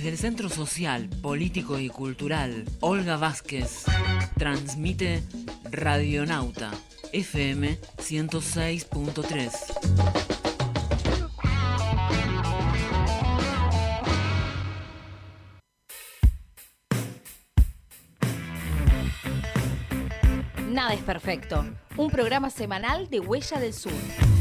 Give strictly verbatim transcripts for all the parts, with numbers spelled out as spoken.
Desde el Centro Social, Político y Cultural Olga Vázquez transmite Radionauta F M ciento seis punto tres. Nada es perfecto. Un programa semanal de Huella del Sur.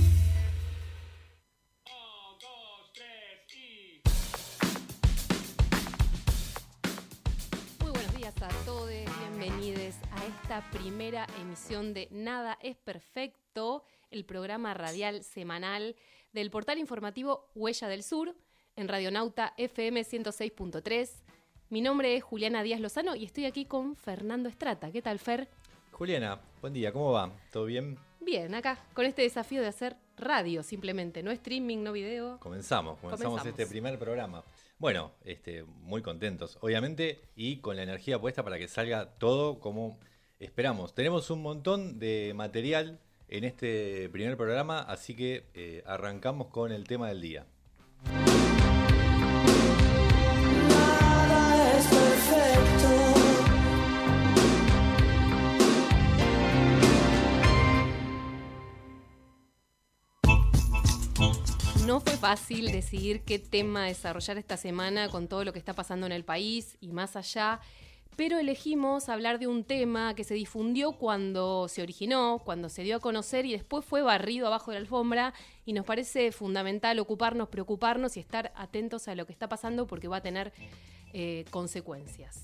Muy buenos días a todos. Bienvenidos a esta primera emisión de Nada es perfecto, el programa radial semanal del portal informativo Huella del Sur en Radionauta F M ciento seis punto tres. Mi nombre es Juliana Díaz Lozano y estoy aquí con Fernando Estrata. ¿Qué tal, Fer? Juliana, buen día, ¿cómo va? ¿Todo bien? Bien, acá, con este desafío de hacer radio simplemente, no streaming, no video. Comenzamos, comenzamos, comenzamos. este primer programa. Bueno, este, muy contentos, obviamente, y con la energía puesta para que salga todo como esperamos. Tenemos un montón de material en este primer programa, así que eh, arrancamos con el tema del día. Nada es perfecto. No fue fácil decidir qué tema desarrollar esta semana con todo lo que está pasando en el país y más allá, pero elegimos hablar de un tema que se difundió cuando se originó, cuando se dio a conocer y después fue barrido abajo de la alfombra, y nos parece fundamental ocuparnos, preocuparnos y estar atentos a lo que está pasando porque va a tener eh, consecuencias.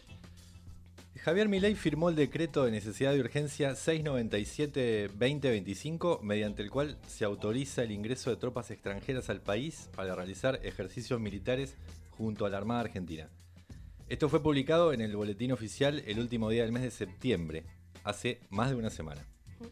Javier Milei firmó el decreto de necesidad de urgencia seiscientos noventa y siete guion veinte veinticinco, mediante el cual se autoriza el ingreso de tropas extranjeras al país para realizar ejercicios militares junto a la Armada Argentina. Esto fue publicado en el boletín oficial el último día del mes de septiembre, hace más de una semana.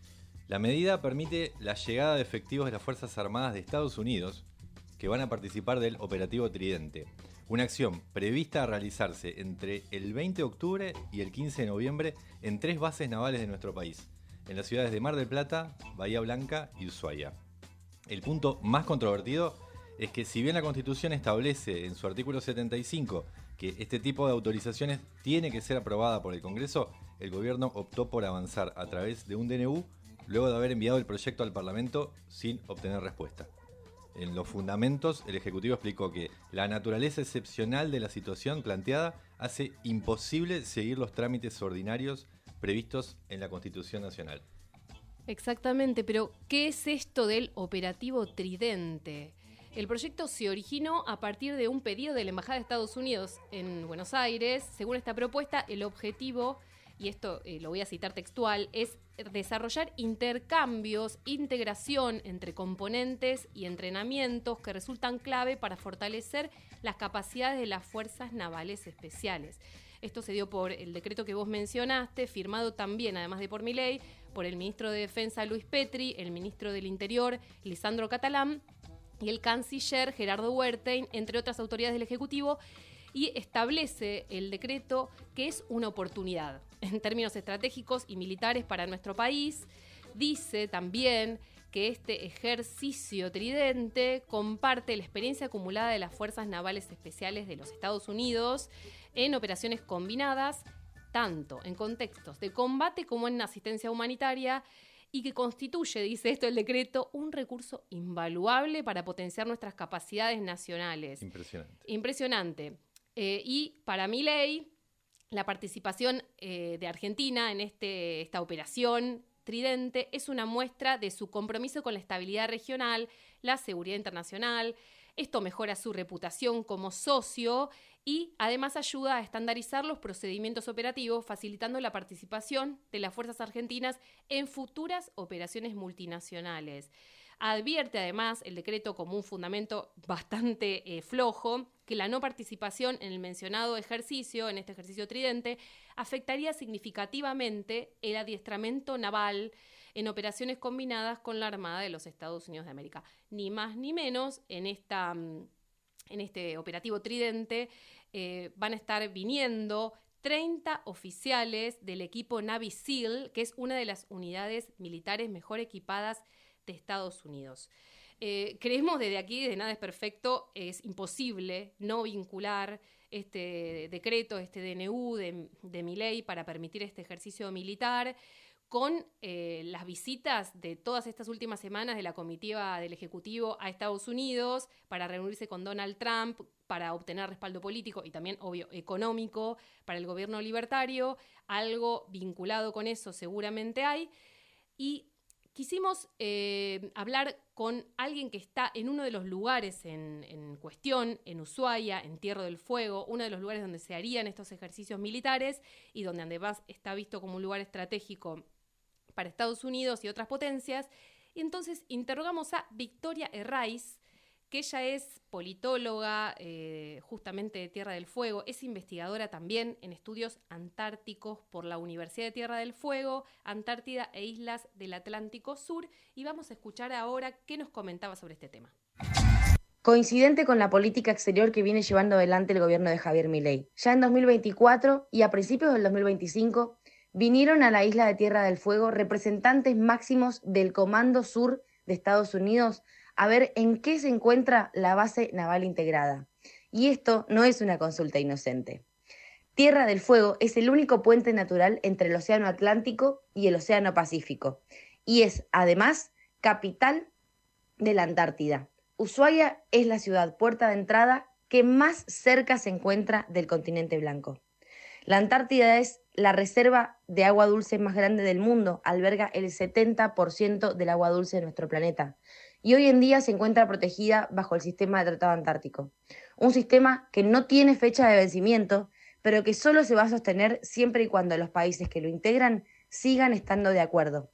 La medida permite la llegada de efectivos de las Fuerzas Armadas de Estados Unidos que van a participar del Operativo Tridente, una acción prevista a realizarse entre el veinte de octubre y el quince de noviembre en tres bases navales de nuestro país, en las ciudades de Mar del Plata, Bahía Blanca y Ushuaia. El punto más controvertido es que si bien la Constitución establece en su artículo setenta y cinco que este tipo de autorizaciones tiene que ser aprobada por el Congreso, el gobierno optó por avanzar a través de un D N U luego de haber enviado el proyecto al Parlamento sin obtener respuesta. En los fundamentos, el Ejecutivo explicó que la naturaleza excepcional de la situación planteada hace imposible seguir los trámites ordinarios previstos en la Constitución Nacional. Exactamente, pero ¿qué es esto del Operativo Tridente? El proyecto se originó a partir de un pedido de la Embajada de Estados Unidos en Buenos Aires. Según esta propuesta, el objetivo, y esto eh, lo voy a citar textual, es desarrollar intercambios, integración entre componentes y entrenamientos que resultan clave para fortalecer las capacidades de las Fuerzas Navales Especiales. Esto se dio por el decreto que vos mencionaste, firmado también, además de por Milei, por el ministro de Defensa Luis Petri, el ministro del Interior Lisandro Catalán y el canciller Gerardo Wertheim, entre otras autoridades del Ejecutivo, y establece el decreto que es una oportunidad en términos estratégicos y militares para nuestro país. Dice también que este ejercicio tridente comparte la experiencia acumulada de las Fuerzas Navales Especiales de los Estados Unidos en operaciones combinadas, tanto en contextos de combate como en asistencia humanitaria, y que constituye, dice esto el decreto, un recurso invaluable para potenciar nuestras capacidades nacionales. Impresionante. Impresionante. Eh, y para Milei, la participación eh, de Argentina en este, esta operación Tridente es una muestra de su compromiso con la estabilidad regional, la seguridad internacional. Esto mejora su reputación como socio y además ayuda a estandarizar los procedimientos operativos, facilitando la participación de las fuerzas argentinas en futuras operaciones multinacionales. Advierte además el decreto como un fundamento bastante eh, flojo que la no participación en el mencionado ejercicio, en este ejercicio Tridente, afectaría significativamente el adiestramiento naval en operaciones combinadas con la Armada de los Estados Unidos de América. Ni más ni menos, en, esta, en este operativo Tridente eh, van a estar viniendo treinta oficiales del equipo Navy SEAL, que es una de las unidades militares mejor equipadas de Estados Unidos. Eh, creemos desde aquí, de Nada es Perfecto, es imposible no vincular este decreto, este D N U de, de Milei para permitir este ejercicio militar con eh, las visitas de todas estas últimas semanas de la comitiva del Ejecutivo a Estados Unidos para reunirse con Donald Trump, para obtener respaldo político y también, obvio, económico para el gobierno libertario. Algo vinculado con eso seguramente hay. Y quisimos eh, hablar con alguien que está en uno de los lugares en, en cuestión, en Ushuaia, en Tierra del Fuego, uno de los lugares donde se harían estos ejercicios militares y donde además está visto como un lugar estratégico para Estados Unidos y otras potencias. Y entonces interrogamos a Victoria Herraiz, que ella es politóloga, eh, justamente de Tierra del Fuego, es investigadora también en estudios antárticos por la Universidad de Tierra del Fuego, Antártida e Islas del Atlántico Sur, y vamos a escuchar ahora qué nos comentaba sobre este tema. Coincidente con la política exterior que viene llevando adelante el gobierno de Javier Milei. Ya en dos mil veinticuatro y a principios del dos mil veinticinco vinieron a la isla de Tierra del Fuego representantes máximos del Comando Sur de Estados Unidos a ver en qué se encuentra la base naval integrada. Y esto no es una consulta inocente. Tierra del Fuego es el único puente natural entre el Océano Atlántico y el Océano Pacífico, y es, además, capital de la Antártida. Ushuaia es la ciudad puerta de entrada que más cerca se encuentra del continente blanco. La Antártida es la reserva de agua dulce más grande del mundo, alberga el setenta por ciento del agua dulce de nuestro planeta. Y hoy en día se encuentra protegida bajo el sistema de Tratado Antártico, un sistema que no tiene fecha de vencimiento, pero que solo se va a sostener siempre y cuando los países que lo integran sigan estando de acuerdo.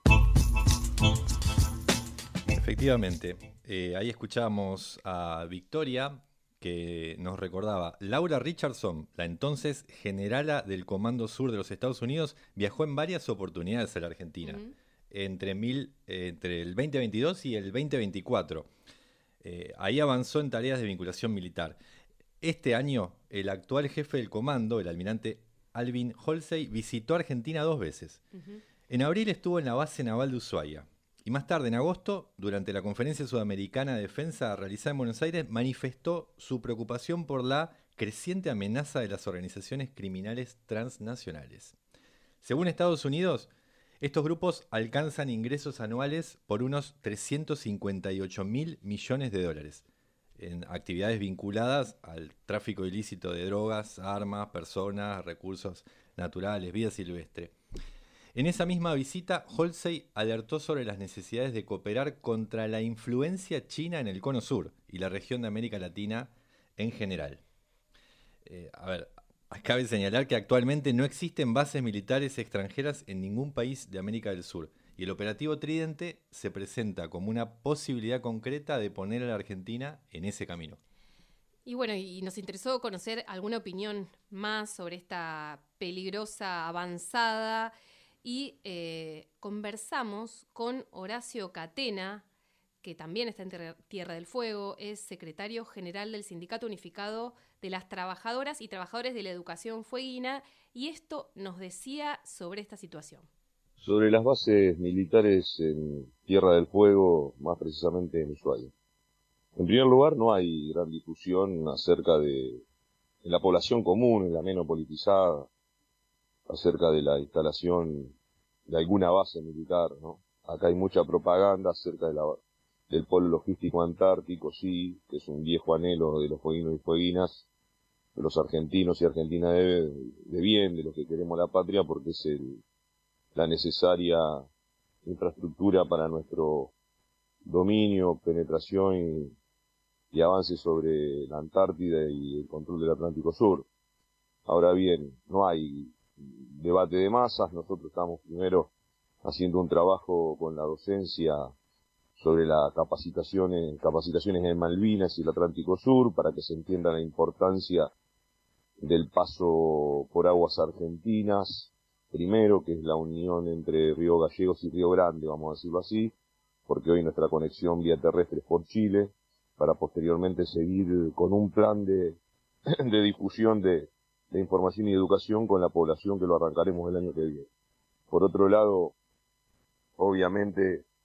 Efectivamente, eh, ahí escuchábamos a Victoria, que nos recordaba. Laura Richardson, la entonces generala del Comando Sur de los Estados Unidos, viajó en varias oportunidades a la Argentina. Uh-huh. Entre, mil, eh, entre el veinte veintidós y el veinte veinticuatro. Eh, ahí avanzó en tareas de vinculación militar. Este año, el actual jefe del comando, el almirante Alvin Halsey, visitó Argentina dos veces. Uh-huh. En abril estuvo en la base naval de Ushuaia. Y más tarde, en agosto, durante la Conferencia Sudamericana de Defensa realizada en Buenos Aires, manifestó su preocupación por la creciente amenaza de las organizaciones criminales transnacionales. Según Estados Unidos, estos grupos alcanzan ingresos anuales por unos trescientos cincuenta y ocho mil millones de dólares en actividades vinculadas al tráfico ilícito de drogas, armas, personas, recursos naturales, vida silvestre. En esa misma visita, Halsey alertó sobre las necesidades de cooperar contra la influencia china en el Cono Sur y la región de América Latina en general. Eh, a ver, cabe señalar que actualmente no existen bases militares extranjeras en ningún país de América del Sur y el operativo Tridente se presenta como una posibilidad concreta de poner a la Argentina en ese camino. Y bueno, y nos interesó conocer alguna opinión más sobre esta peligrosa avanzada y eh, conversamos con Horacio Catena, que también está en Tierra del Fuego, es secretario general del Sindicato Unificado de las Trabajadoras y Trabajadores de la Educación Fueguina, y esto nos decía sobre esta situación. Sobre las bases militares en Tierra del Fuego, más precisamente en Ushuaia. En primer lugar, no hay gran difusión acerca de, de la población común, en la menos politizada, acerca de la instalación de alguna base militar, ¿no? Acá hay mucha propaganda acerca de la, del polo logístico antártico, sí, que es un viejo anhelo de los fueguinos y fueguinas, de los argentinos y argentinas de, de bien, de los que queremos la patria, porque es el, la necesaria infraestructura para nuestro dominio, penetración y, y avance sobre la Antártida y el control del Atlántico Sur. Ahora bien, no hay debate de masas. Nosotros estamos primero haciendo un trabajo con la docencia sobre las capacitaciones, capacitaciones en Malvinas y el Atlántico Sur, para que se entienda la importancia del paso por aguas argentinas, primero, que es la unión entre Río Gallegos y Río Grande, vamos a decirlo así, porque hoy nuestra conexión vía terrestre es por Chile, para posteriormente seguir con un plan de, de difusión de, de información y educación con la población, que lo arrancaremos el año que viene. Por otro lado, obviamente,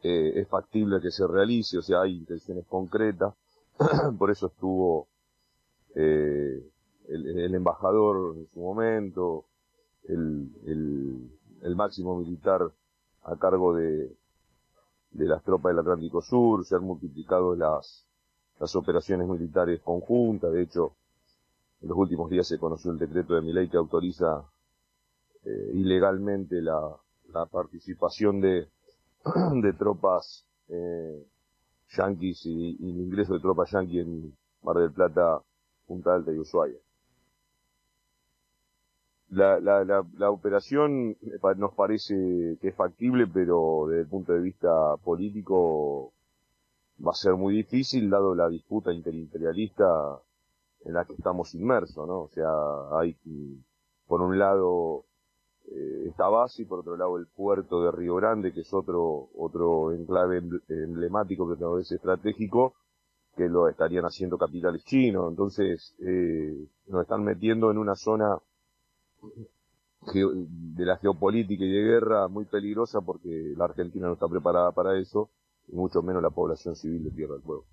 eh, es factible que se realice, o sea, hay intenciones concretas. Por eso estuvo eh, el, el embajador en su momento, el, el, el máximo militar a cargo de, de las tropas del Atlántico Sur. Se han multiplicado las, las operaciones militares conjuntas. De hecho, en los últimos días se conoció el decreto de Milei que autoriza eh, ilegalmente la, la participación de, de tropas eh, yanquis y, y el ingreso de tropas yanquis en Mar del Plata, Punta Alta y Ushuaia. La, la, la, la operación nos parece que es factible, pero desde el punto de vista político va a ser muy difícil, dado la disputa interimperialista en la que estamos inmersos, ¿no? O sea, hay, por un lado, eh, esta base, y por otro lado el puerto de Río Grande, que es otro otro enclave emblemático, que no es estratégico, que lo estarían haciendo capitales chinos. Entonces, eh, nos están metiendo en una zona de la geopolítica y de guerra muy peligrosa, porque la Argentina no está preparada para eso, y mucho menos la población civil de Tierra del Fuego.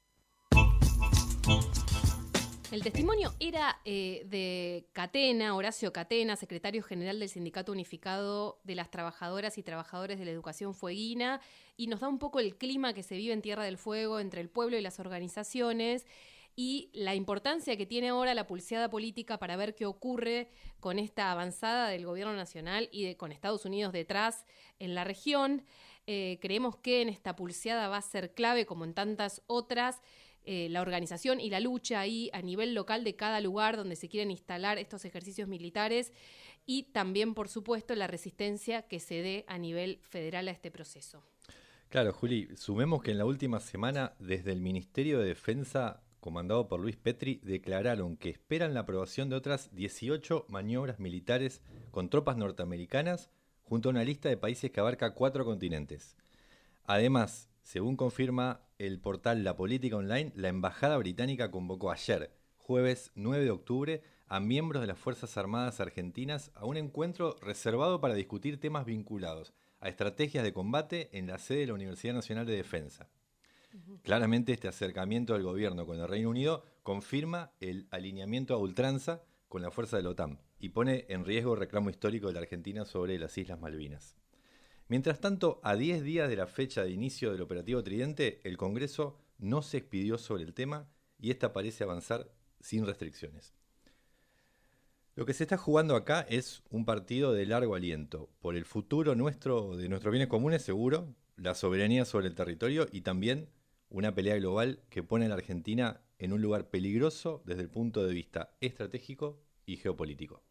El testimonio era eh, de Catena, Horacio Catena, secretario general del Sindicato Unificado de las Trabajadoras y Trabajadores de la Educación Fueguina, y nos da un poco el clima que se vive en Tierra del Fuego entre el pueblo y las organizaciones, y la importancia que tiene ahora la pulseada política para ver qué ocurre con esta avanzada del gobierno nacional y de, con Estados Unidos detrás en la región. Eh, creemos que en esta pulseada va a ser clave, como en tantas otras, eh, la organización y la lucha ahí a nivel local de cada lugar donde se quieren instalar estos ejercicios militares, y también, por supuesto, la resistencia que se dé a nivel federal a este proceso. Claro, Juli, sumemos que en la última semana, desde el Ministerio de Defensa, comandado por Luis Petri, declararon que esperan la aprobación de otras dieciocho maniobras militares con tropas norteamericanas, junto a una lista de países que abarca cuatro continentes. Además, según confirma el portal La Política Online, la Embajada Británica convocó ayer, jueves nueve de octubre, a miembros de las Fuerzas Armadas Argentinas a un encuentro reservado para discutir temas vinculados a estrategias de combate en la sede de la Universidad Nacional de Defensa. Claramente este acercamiento del gobierno con el Reino Unido confirma el alineamiento a ultranza con la fuerza de la OTAN y pone en riesgo el reclamo histórico de la Argentina sobre las Islas Malvinas. Mientras tanto, a diez días de la fecha de inicio del operativo Tridente, el Congreso no se expidió sobre el tema y esta parece avanzar sin restricciones. Lo que se está jugando acá es un partido de largo aliento, por el futuro nuestro, de nuestros bienes comunes seguro, la soberanía sobre el territorio y también una pelea global que pone a la Argentina en un lugar peligroso desde el punto de vista estratégico y geopolítico.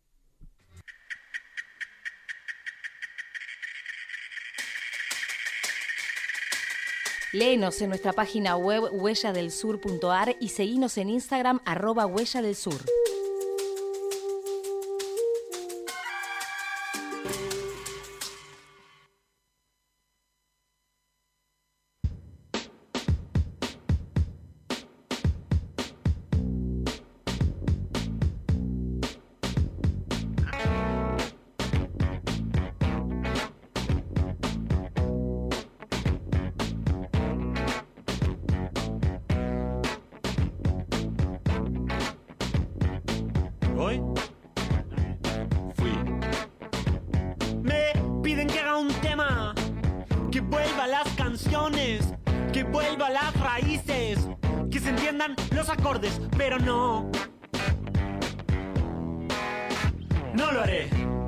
Léenos en nuestra página web huella del sur punto a r y seguinos en Instagram arroba huella del sur. Hoy fui. Me piden que haga un tema, que vuelva a las canciones, que vuelva a las raíces, que se entiendan los acordes, pero no, no lo haré.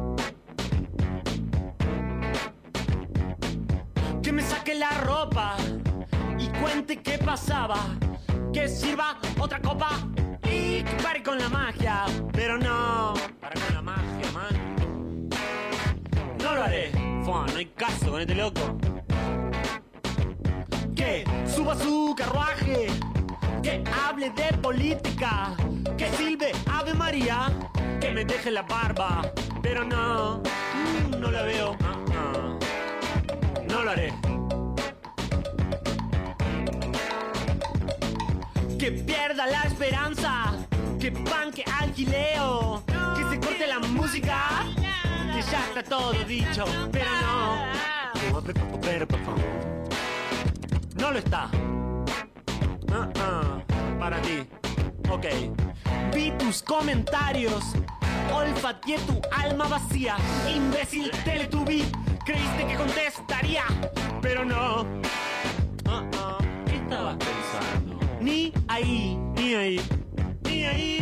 Que me saque la ropa y cuente qué pasaba, que sirva otra copa y que pare con la magia, pero no, para con la magia, man. No lo haré. Fua, no hay caso con este loco. Que suba su carruaje, que hable de política, que silbe Ave María, que me deje la barba, pero no, mm, no la veo. Uh-uh. No lo haré. Que pierda la esperanza, que banque al gileo, que se corte la música, que ya está todo dicho, pero no, No lo está. Uh-uh. Para ti. Ok. Vi tus comentarios. Olfateé tu alma vacía. Imbécil Teletubby. Creíste que contestaría, pero no. Uh-uh. ¿Qué estabas pensando? Ni ahí, ni ahí, ni ahí.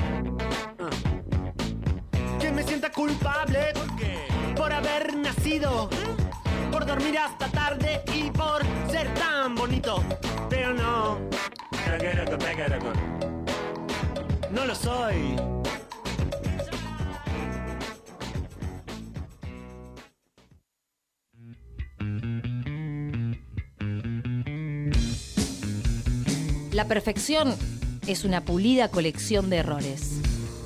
Uh. Que me sienta culpable. ¿Por qué? Por haber nacido. Por dormir hasta tarde y por ser tan bonito. Pero no. No lo soy. La perfección es una pulida colección de errores.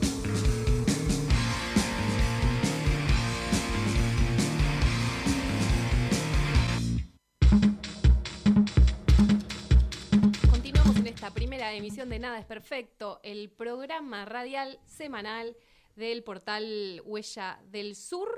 Continuamos en esta primera emisión de Nada es Perfecto, el programa radial semanal del portal Huella del Sur.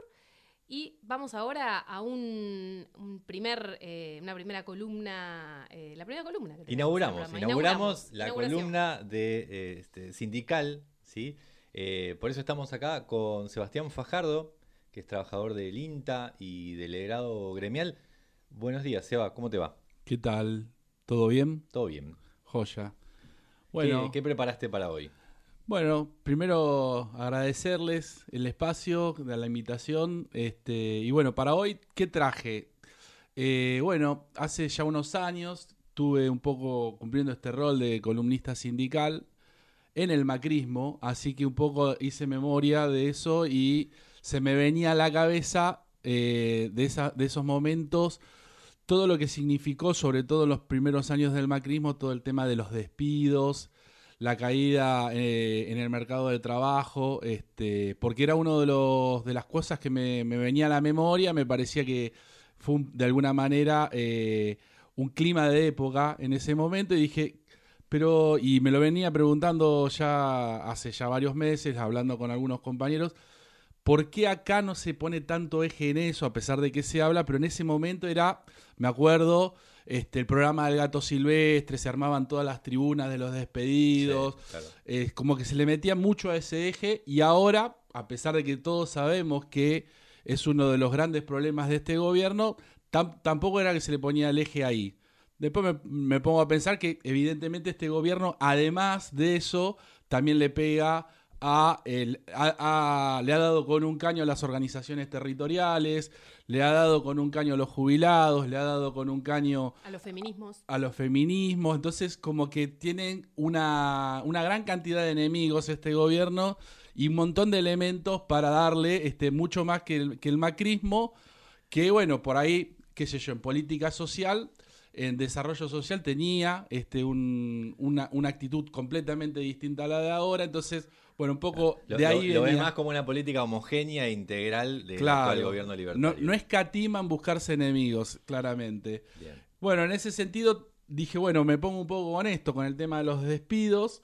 Y vamos ahora a un, un primer, eh, una primera columna, eh, la primera columna. Que inauguramos, inauguramos, inauguramos la columna de, eh, este, sindical, ¿sí? Eh, por eso estamos acá con Sebastián Fajardo, que es trabajador del INTA y delegado gremial. Buenos días, Seba, ¿cómo te va? ¿Qué tal? ¿Todo bien? Todo bien. Joya. Bueno, ¿Qué, qué preparaste para hoy? Bueno, primero agradecerles el espacio, la invitación. Este, y bueno, para hoy, ¿qué traje? Eh, bueno, hace ya unos años estuve un poco cumpliendo este rol de columnista sindical en el macrismo, así que un poco hice memoria de eso y se me venía a la cabeza eh, de, esa, de esos momentos todo lo que significó, sobre todo en los primeros años del macrismo, todo el tema de los despidos, la caída eh, en el mercado de trabajo, este, porque era uno de los de las cosas que me, me venía a la memoria. Me parecía que fue un, de alguna manera eh, un clima de época en ese momento, y dije, pero, y me lo venía preguntando ya hace ya varios meses, hablando con algunos compañeros, ¿por qué acá no se pone tanto eje en eso, a pesar de que se habla? Pero en ese momento era, me acuerdo, este, el programa del Gato Silvestre, se armaban todas las tribunas de los despedidos, sí, claro. eh, como que se le metía mucho a ese eje, y ahora, a pesar de que todos sabemos que es uno de los grandes problemas de este gobierno, tam- tampoco era que se le ponía el eje ahí. Después me, me pongo a pensar que evidentemente este gobierno, además de eso, también le pega a, el, a, a le ha dado con un caño a las organizaciones territoriales, le ha dado con un caño a los jubilados, le ha dado con un caño a los feminismos. A los feminismos. Entonces, como que tienen una, una gran cantidad de enemigos este gobierno y un montón de elementos para darle este, mucho más que el, que el macrismo, que bueno, por ahí, qué sé yo, en política social, en desarrollo social tenía este, un, una, una actitud completamente distinta a la de ahora. Entonces, bueno, un poco lo, de ahí lo, lo venía. ves más como una política homogénea e integral del claro, actual gobierno libertario. No, no escatiman buscarse enemigos, claramente. Bien. Bueno, en ese sentido dije, bueno, me pongo un poco con esto, con el tema de los despidos.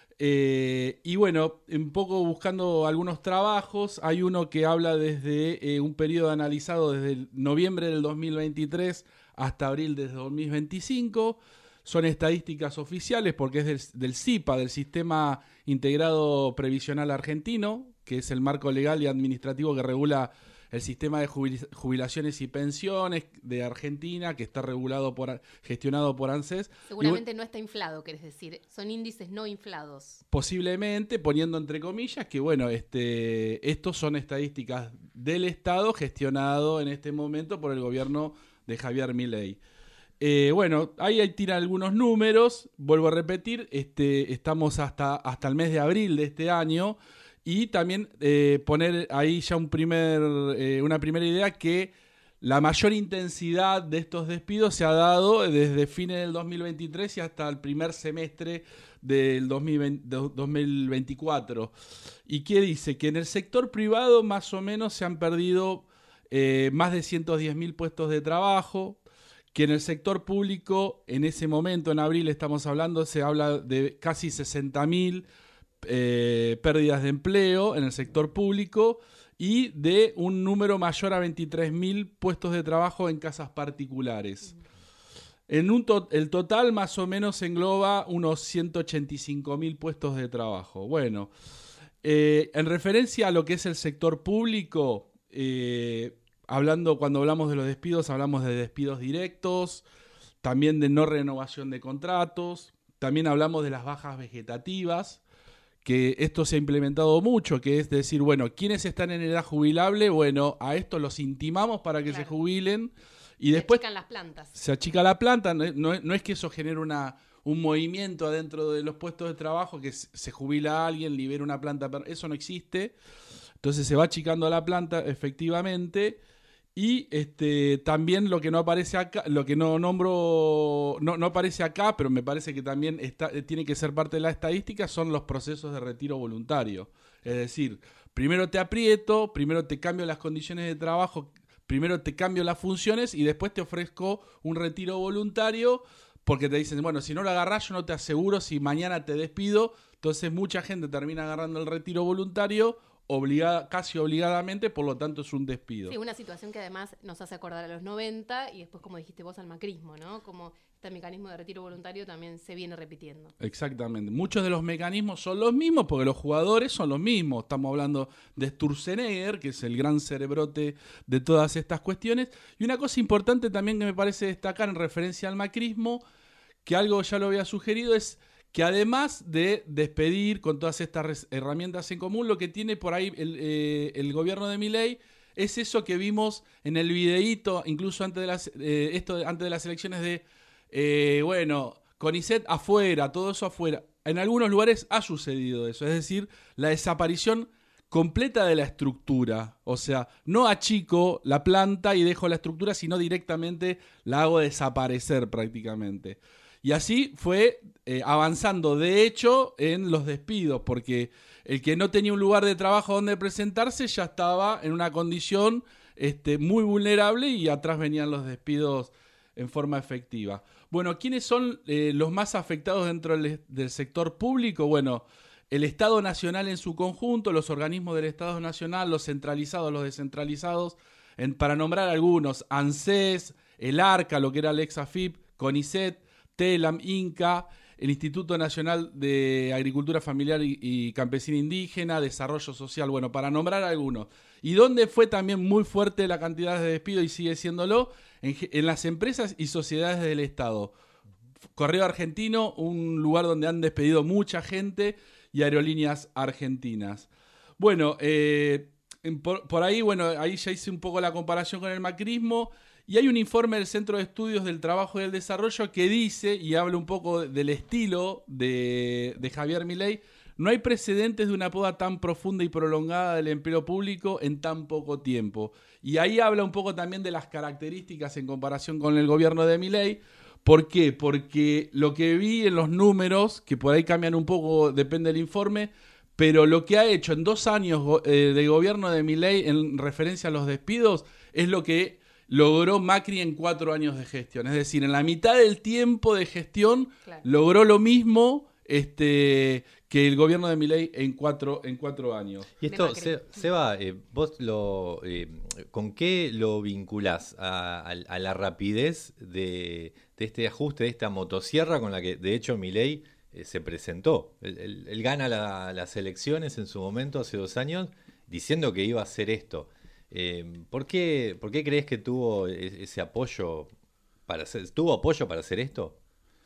Eh, y bueno, un poco buscando algunos trabajos. Hay uno que habla desde eh, un periodo analizado desde noviembre del dos mil veintitrés hasta abril del dos mil veinticinco. Son estadísticas oficiales porque es del, del S I P A, del Sistema Integrado Previsional Argentino, que es el marco legal y administrativo que regula el sistema de jubilaciones y pensiones de Argentina, que está regulado por, gestionado por ANSES. Seguramente y, no está inflado, querés decir, son índices no inflados. Posiblemente, poniendo entre comillas que, bueno, este, estos son estadísticas del Estado gestionado en este momento por el gobierno de Javier Milei. Eh, bueno, ahí, ahí tira algunos números, vuelvo a repetir, este, estamos hasta, hasta el mes de abril de este año, y también eh, poner ahí ya un primer, eh, una primera idea que la mayor intensidad de estos despidos se ha dado desde fines del dos mil veintitrés y hasta el primer semestre del dos mil veinte, dos mil veinticuatro. ¿Y qué dice? Que en el sector privado más o menos se han perdido eh, más de ciento diez mil puestos de trabajo, que en el sector público, en ese momento, en abril estamos hablando, se habla de casi sesenta mil eh, pérdidas de empleo en el sector público, y de un número mayor a veintitrés mil puestos de trabajo en casas particulares. En un to- el total más o menos engloba unos ciento ochenta y cinco mil puestos de trabajo. Bueno, eh, en referencia a lo que es el sector público, eh, hablando cuando hablamos de los despidos, hablamos de despidos directos, también de no renovación de contratos, también hablamos de las bajas vegetativas, que esto se ha implementado mucho, que es decir, bueno, ¿quiénes están en edad jubilable? Bueno, a estos los intimamos para que Claro. se jubilen y Se después achican las plantas. se achica la planta, no, no, no es que eso genere una, un movimiento adentro de los puestos de trabajo, que se se jubila alguien, libera una planta, eso no existe, entonces se va achicando la planta efectivamente. Y este también lo que no aparece acá, lo que no nombro, no, no aparece acá, pero me parece que también está, tiene que ser parte de la estadística, son los procesos de retiro voluntario. Es decir, primero te aprieto, primero te cambio las condiciones de trabajo, primero te cambio las funciones y después te ofrezco un retiro voluntario porque te dicen, bueno, si no lo agarrás yo no te aseguro si mañana te despido. Entonces mucha gente termina agarrando el retiro voluntario obligada, casi obligadamente, por lo tanto es un despido. Sí, una situación que además nos hace acordar a los noventa y después, como dijiste vos, al macrismo, ¿no? Como este mecanismo de retiro voluntario también se viene repitiendo. Exactamente. Muchos de los mecanismos son los mismos porque los jugadores son los mismos. Estamos hablando de Sturzenegger, que es el gran cerebrote de todas estas cuestiones. Y una cosa importante también que me parece destacar en referencia al macrismo, que algo ya lo había sugerido, es que además de despedir con todas estas herramientas en común, lo que tiene por ahí el, eh, el gobierno de Milei es eso que vimos en el videíto, incluso antes de las, eh, esto de, antes de las elecciones de, eh, bueno, CONICET afuera, todo eso afuera. En algunos lugares ha sucedido eso, es decir, la desaparición completa de la estructura. O sea, no achico la planta y dejo la estructura, sino directamente la hago desaparecer prácticamente. Y así fue eh, avanzando, de hecho, en los despidos, porque el que no tenía un lugar de trabajo donde presentarse ya estaba en una condición este, muy vulnerable y atrás venían los despidos en forma efectiva. Bueno, ¿quiénes son eh, los más afectados dentro del, del sector público? Bueno, el Estado Nacional en su conjunto, los organismos del Estado Nacional, los centralizados, los descentralizados, en, para nombrar algunos, ANSES, el ARCA, lo que era el ex AFIP, CONICET, TELAM, INCA, el Instituto Nacional de Agricultura Familiar y, y Campesina Indígena, Desarrollo Social, bueno, para nombrar algunos. ¿Y dónde fue también muy fuerte la cantidad de despido y sigue siéndolo? En, en las empresas y sociedades del Estado. Correo Argentino, un lugar donde han despedido mucha gente, y Aerolíneas Argentinas. Bueno, eh, por, por ahí, bueno, ahí ya hice un poco la comparación con el macrismo. Y hay un informe del Centro de Estudios del Trabajo y del Desarrollo que dice, y habla un poco del estilo de, de Javier Milei, no hay precedentes de una poda tan profunda y prolongada del empleo público en tan poco tiempo. Y ahí habla un poco también de las características en comparación con el gobierno de Milei. ¿Por qué? Porque lo que vi en los números, que por ahí cambian un poco, depende del informe, pero lo que ha hecho en dos años eh, de gobierno de Milei en referencia a los despidos es lo que logró Macri en cuatro años de gestión. Es decir, en la mitad del tiempo de gestión claro. logró lo mismo este, que el gobierno de Milei en cuatro, en cuatro años. Y esto, Se, Seba, eh, vos lo, eh, ¿con qué lo vinculás a, a, a la rapidez de, de este ajuste, de esta motosierra con la que, de hecho, Milei eh, se presentó? Él, él, él gana la, las elecciones en su momento, hace dos años, diciendo que iba a hacer esto. Eh, ¿por qué, ¿Por qué crees que tuvo ese apoyo para hacer, tuvo apoyo para hacer esto?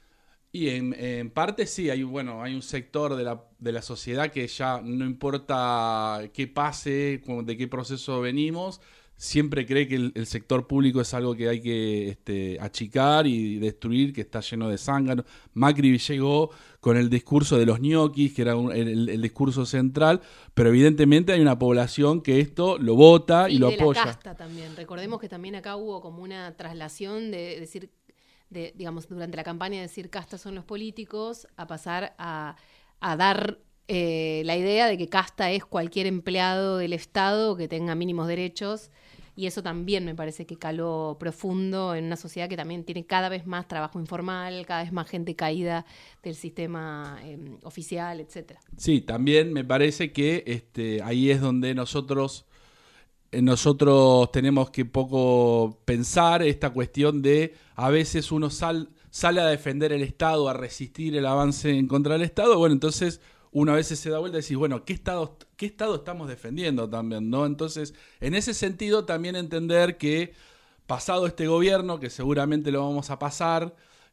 Y en, en parte sí, hay, bueno, hay un sector de la, de la sociedad que ya no importa qué pase, de qué proceso venimos, siempre cree que el, el sector público es algo que hay que este, achicar y destruir, que está lleno de zángano. Macri llegó con el discurso de los ñoquis, que era un, el, el discurso central, pero evidentemente hay una población que esto lo vota sí, y lo de apoya. La casta también. Recordemos que también acá hubo como una traslación de decir, de, digamos, durante la campaña de decir castas son los políticos, a pasar a, a dar eh, la idea de que casta es cualquier empleado del Estado que tenga mínimos derechos. Y eso también me parece que caló profundo en una sociedad que también tiene cada vez más trabajo informal, cada vez más gente caída del sistema eh, oficial, etcétera. Sí, también me parece que este, ahí es donde nosotros nosotros tenemos que poco pensar esta cuestión de a veces uno sal, sale a defender el Estado, a resistir el avance en contra del Estado. Bueno, entonces uno a veces se da vuelta y dice, bueno, ¿qué Estado, qué Estado estamos defendiendo también, ¿no? Entonces, en ese sentido también entender que pasado este gobierno, que seguramente lo vamos a pasar,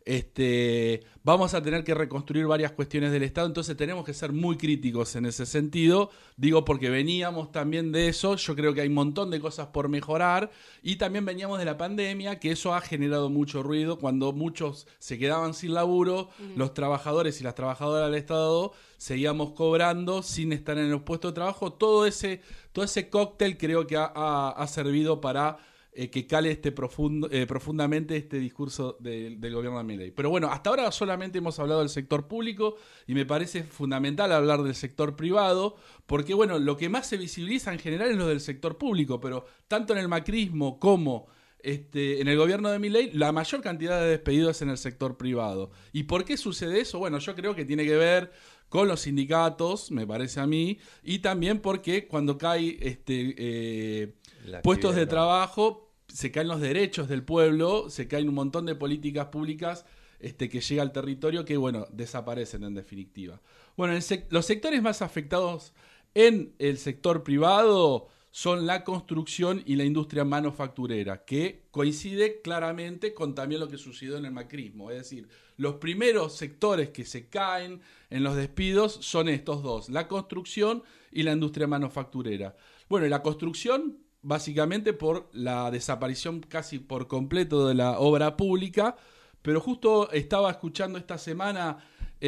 Este, vamos a tener que reconstruir varias cuestiones del Estado, entonces tenemos que ser muy críticos en ese sentido, digo porque veníamos también de eso, yo creo que hay un montón de cosas por mejorar, y también veníamos de la pandemia, que eso ha generado mucho ruido, cuando muchos se quedaban sin laburo, uh-huh. los trabajadores y las trabajadoras del Estado seguíamos cobrando sin estar en los puestos de trabajo, todo ese, todo ese cóctel creo que ha, ha, ha servido para Eh, que cale este profundo, eh, profundamente este discurso de, del gobierno de Milei. Pero bueno, hasta ahora solamente hemos hablado del sector público y me parece fundamental hablar del sector privado, porque bueno, lo que más se visibiliza en general es lo del sector público, pero tanto en el macrismo como este, en el gobierno de Milei, la mayor cantidad de despedidos en el sector privado. ¿Y por qué sucede eso? Bueno, yo creo que tiene que ver con los sindicatos, me parece a mí, y también porque cuando cae este, eh, puestos de trabajo, se caen los derechos del pueblo, se caen un montón de políticas públicas este, que llega al territorio que, bueno, desaparecen en definitiva. Bueno, el sec- los sectores más afectados en el sector privado son la construcción y la industria manufacturera, que coincide claramente con también lo que sucedió en el macrismo. Es decir, los primeros sectores que se caen en los despidos son estos dos, la construcción y la industria manufacturera. Bueno, y la construcción básicamente por la desaparición casi por completo de la obra pública, pero justo estaba escuchando esta semana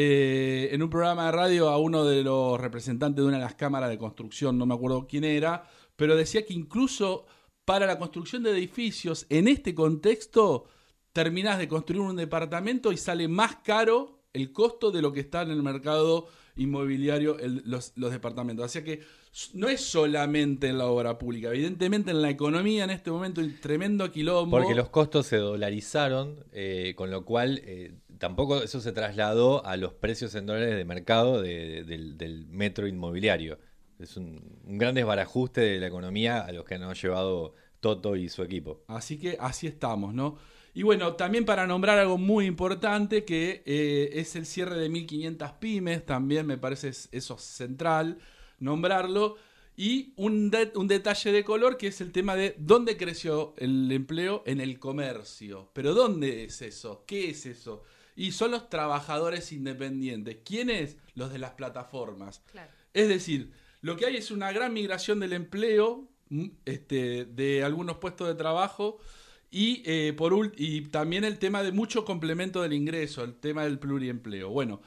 eh, en un programa de radio a uno de los representantes de una de las cámaras de construcción, no me acuerdo quién era, pero decía que incluso para la construcción de edificios, en este contexto, terminás de construir un departamento y sale más caro el costo de lo que está en el mercado inmobiliario el, los, los departamentos. Así que no es solamente en la obra pública, evidentemente en la economía en este momento hay tremendo quilombo. Porque los costos se dolarizaron, eh, con lo cual eh, tampoco eso se trasladó a los precios en dólares de mercado de, de, del, del metro inmobiliario. Es un, un gran desbarajuste de la economía a los que nos ha llevado Toto y su equipo. Así que así estamos, ¿no? Y bueno, también para nombrar algo muy importante que eh, es el cierre de mil quinientas pymes, también me parece eso central nombrarlo, y un, de, un detalle de color que es el tema de dónde creció el empleo en el comercio. Pero ¿dónde es eso? ¿Qué es eso? Y son los trabajadores independientes. ¿Quiénes? Los de las plataformas. Claro. Es decir, lo que hay es una gran migración del empleo, este, de algunos puestos de trabajo, y, eh, por ult- y también el tema de mucho complemento del ingreso, el tema del pluriempleo. Bueno,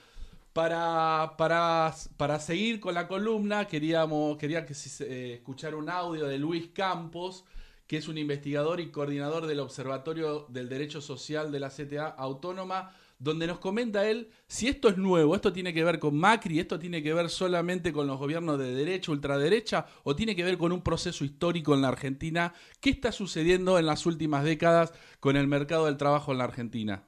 para, para, para seguir con la columna, queríamos, quería que se eh, escuchara un audio de Luis Campos, que es un investigador y coordinador del Observatorio del Derecho Social de la C T A Autónoma, donde nos comenta él si esto es nuevo, esto tiene que ver con Macri, esto tiene que ver solamente con los gobiernos de derecha, ultraderecha, o tiene que ver con un proceso histórico en la Argentina. ¿Qué está sucediendo en las últimas décadas con el mercado del trabajo en la Argentina?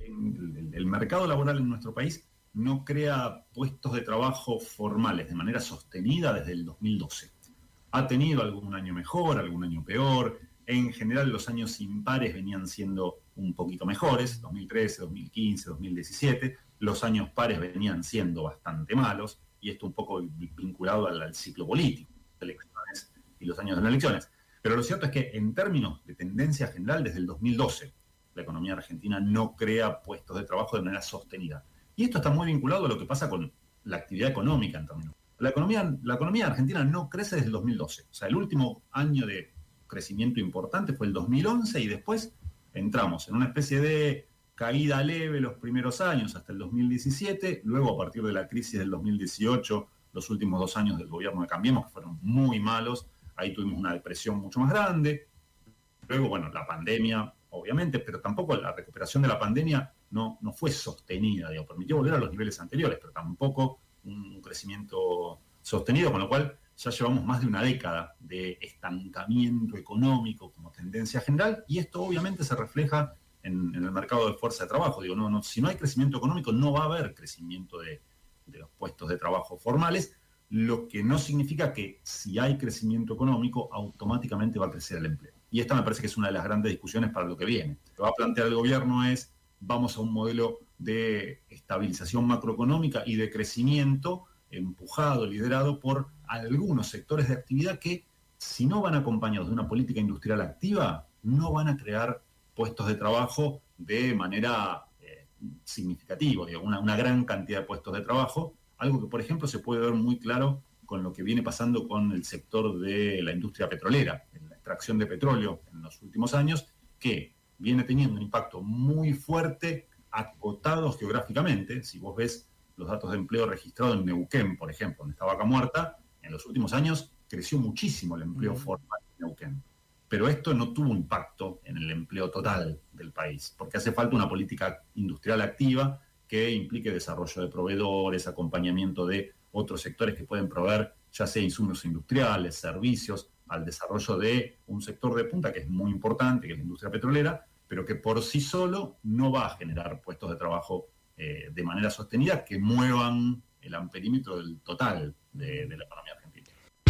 El, el mercado laboral en nuestro país no crea puestos de trabajo formales de manera sostenida desde el dos mil doce. Ha tenido algún año mejor, algún año peor. En general los años impares venían siendo un poquito mejores, dos mil trece, dos mil quince, dos mil diecisiete. Los años pares venían siendo bastante malos, y esto un poco vinculado al, al ciclo político, elecciones y los años de las elecciones. Pero lo cierto es que en términos de tendencia general, desde el dos mil doce, la economía argentina no crea puestos de trabajo de manera sostenida. Y esto está muy vinculado a lo que pasa con la actividad económica en términos. La economía, la economía argentina no crece desde el dos mil doce. O sea, el último año de crecimiento importante fue el dos mil once, y después entramos en una especie de caída leve los primeros años hasta el dos mil diecisiete. Luego, a partir de la crisis del dos mil dieciocho, los últimos dos años del gobierno de Cambiemos, que fueron muy malos, ahí tuvimos una depresión mucho más grande. Luego, bueno, la pandemia, obviamente, pero tampoco la recuperación de la pandemia no, no fue sostenida, digo, permitió volver a los niveles anteriores, pero tampoco un crecimiento sostenido, con lo cual ya llevamos más de una década de estancamiento económico como tendencia general, y esto obviamente se refleja en, en el mercado de fuerza de trabajo. Digo, no, no, si no hay crecimiento económico, no va a haber crecimiento de, de los puestos de trabajo formales, lo que no significa que si hay crecimiento económico, automáticamente va a crecer el empleo. Y esta me parece que es una de las grandes discusiones para lo que viene. Lo que va a plantear el gobierno es, vamos a un modelo de estabilización macroeconómica y de crecimiento empujado, liderado por algunos sectores de actividad que, si no van acompañados de una política industrial activa, no van a crear puestos de trabajo de manera eh, significativa, digamos, una, una gran cantidad de puestos de trabajo, algo que, por ejemplo, se puede ver muy claro con lo que viene pasando con el sector de la industria petrolera, en la extracción de petróleo en los últimos años, que viene teniendo un impacto muy fuerte, acotado geográficamente. Si vos ves los datos de empleo registrados en Neuquén, por ejemplo, donde está Vaca Muerta, en los últimos años creció muchísimo el empleo formal en Neuquén. Pero esto no tuvo impacto en el empleo total del país, porque hace falta una política industrial activa que implique desarrollo de proveedores, acompañamiento de otros sectores que pueden proveer ya sea insumos industriales, servicios, al desarrollo de un sector de punta que es muy importante, que es la industria petrolera, pero que por sí solo no va a generar puestos de trabajo eh, de manera sostenida que muevan el amperímetro del total de, de la economía argentina.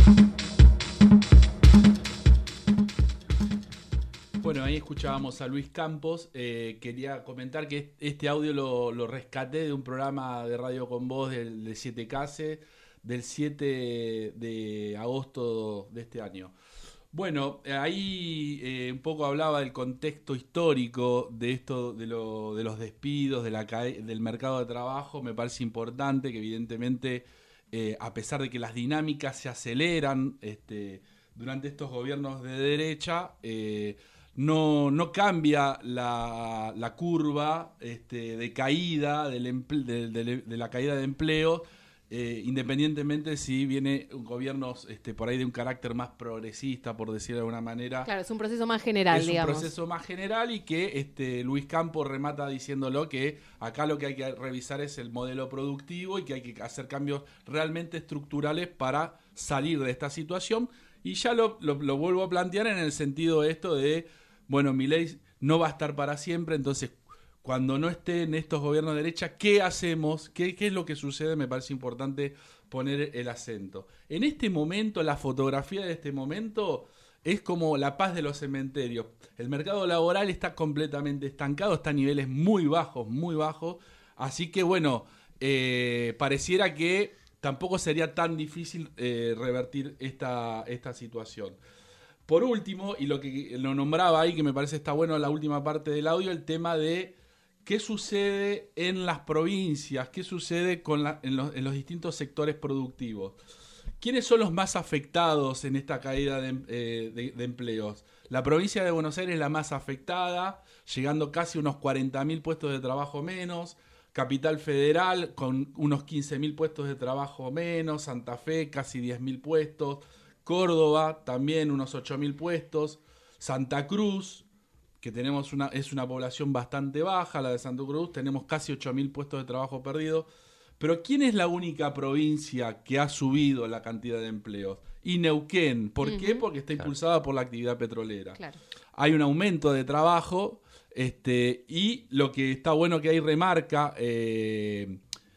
Bueno, ahí escuchábamos a Luis Campos. Eh, quería comentar que este audio lo, lo rescaté de un programa de Radio con Voz del, de siete K S E del siete de agosto de este año. Bueno, ahí eh, un poco hablaba del contexto histórico de esto, de, lo, de los despidos, de la cae, del mercado de trabajo. Me parece importante que evidentemente, eh, a pesar de que las dinámicas se aceleran este, durante estos gobiernos de derecha, eh, no, no cambia la, la curva este, de caída del emple, de, de, de la caída de empleo. Eh, independientemente si viene un gobierno este, por ahí de un carácter más progresista, por decirlo de alguna manera. Claro, es un proceso más general, es digamos. Es un proceso más general y que este, Luis Campos remata diciéndolo que acá lo que hay que revisar es el modelo productivo y que hay que hacer cambios realmente estructurales para salir de esta situación. Y ya lo, lo, lo vuelvo a plantear en el sentido de esto de, bueno, Milei no va a estar para siempre, entonces cuando no esté en estos gobiernos de derecha, ¿qué hacemos? ¿Qué, ¿Qué es lo que sucede? Me parece importante poner el acento. En este momento, la fotografía de este momento es como la paz de los cementerios. El mercado laboral está completamente estancado, está a niveles muy bajos, muy bajos. Así que, bueno, eh, pareciera que tampoco sería tan difícil eh, revertir esta, esta situación. Por último, y lo que lo nombraba ahí, que me parece está bueno la última parte del audio, el tema de ¿qué sucede en las provincias? ¿Qué sucede con la, en, los, en los distintos sectores productivos? ¿Quiénes son los más afectados en esta caída de, eh, de, de empleos? La provincia de Buenos Aires es la más afectada, llegando casi a unos cuarenta mil puestos de trabajo menos. Capital Federal con unos quince mil puestos de trabajo menos. Santa Fe casi diez mil puestos. Córdoba también unos ocho mil puestos. Santa Cruz, que tenemos una, es una población bastante baja, la de Santa Cruz, tenemos casi ocho mil puestos de trabajo perdidos. Pero ¿quién es la única provincia que ha subido la cantidad de empleos? Y Neuquén. ¿Por uh-huh. qué? Porque está impulsada claro. por la actividad petrolera. Claro. Hay un aumento de trabajo este, y lo que está bueno que ahí remarca eh,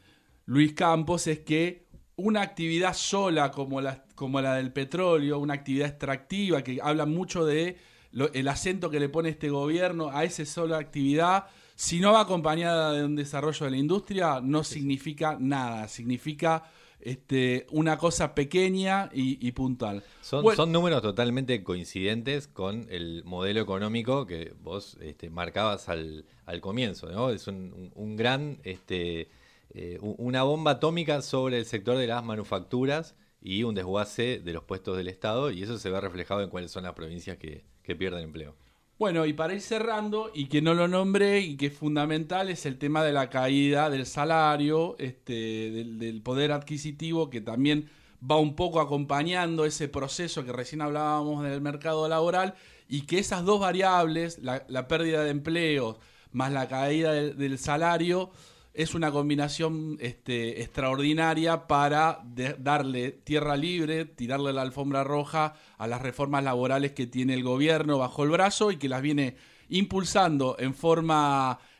Luis Campos es que una actividad sola como la, como la del petróleo, una actividad extractiva que habla mucho de Lo, el acento que le pone este gobierno a esa sola actividad, si no va acompañada de un desarrollo de la industria, no sí. significa nada, significa este, una cosa pequeña y, y puntual. Son, bueno, son números totalmente coincidentes con el modelo económico que vos este, marcabas al, al comienzo, ¿no? Es un, un, un gran, este, eh, una bomba atómica sobre el sector de las manufacturas y un desguace de los puestos del Estado, y eso se ve reflejado en cuáles son las provincias que, que pierden empleo. Bueno, y para ir cerrando, y que no lo nombré y que es fundamental, es el tema de la caída del salario, este, del, del poder adquisitivo, que también va un poco acompañando ese proceso que recién hablábamos del mercado laboral, y que esas dos variables, la, la pérdida de empleos más la caída del, del salario, es una combinación este, extraordinaria para de, darle tierra libre, tirarle la alfombra roja a las reformas laborales que tiene el gobierno bajo el brazo y que las viene impulsando en forma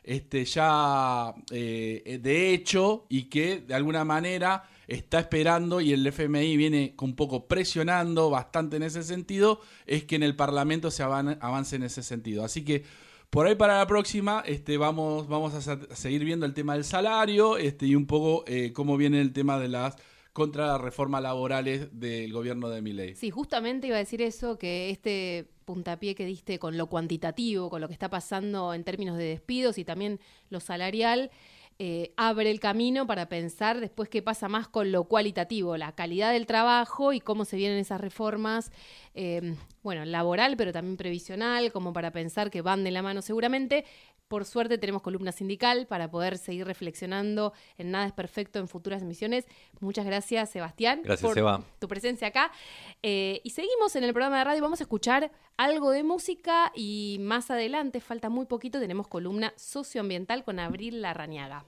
este, ya eh, de hecho y que de alguna manera está esperando, y el F M I viene un poco presionando bastante en ese sentido, es que en el Parlamento se avan- avance en ese sentido. Así que por ahí para la próxima este, vamos, vamos a, sa- a seguir viendo el tema del salario este, y un poco eh, cómo viene el tema de las contra las reformas laborales del gobierno de Milei. Sí, justamente iba a decir eso, que este puntapié que diste con lo cuantitativo, con lo que está pasando en términos de despidos y también lo salarial, eh, abre el camino para pensar después qué pasa más con lo cualitativo, la calidad del trabajo y cómo se vienen esas reformas, eh, bueno, laboral, pero también previsional, como para pensar que van de la mano seguramente. Por suerte tenemos columna sindical para poder seguir reflexionando en Nada es Perfecto en futuras emisiones. Muchas gracias, Sebastián, Gracias, por Seba. tu presencia acá. Eh, y seguimos en el programa de radio, vamos a escuchar algo de música y más adelante, falta muy poquito, tenemos columna socioambiental con Abril Larrañaga.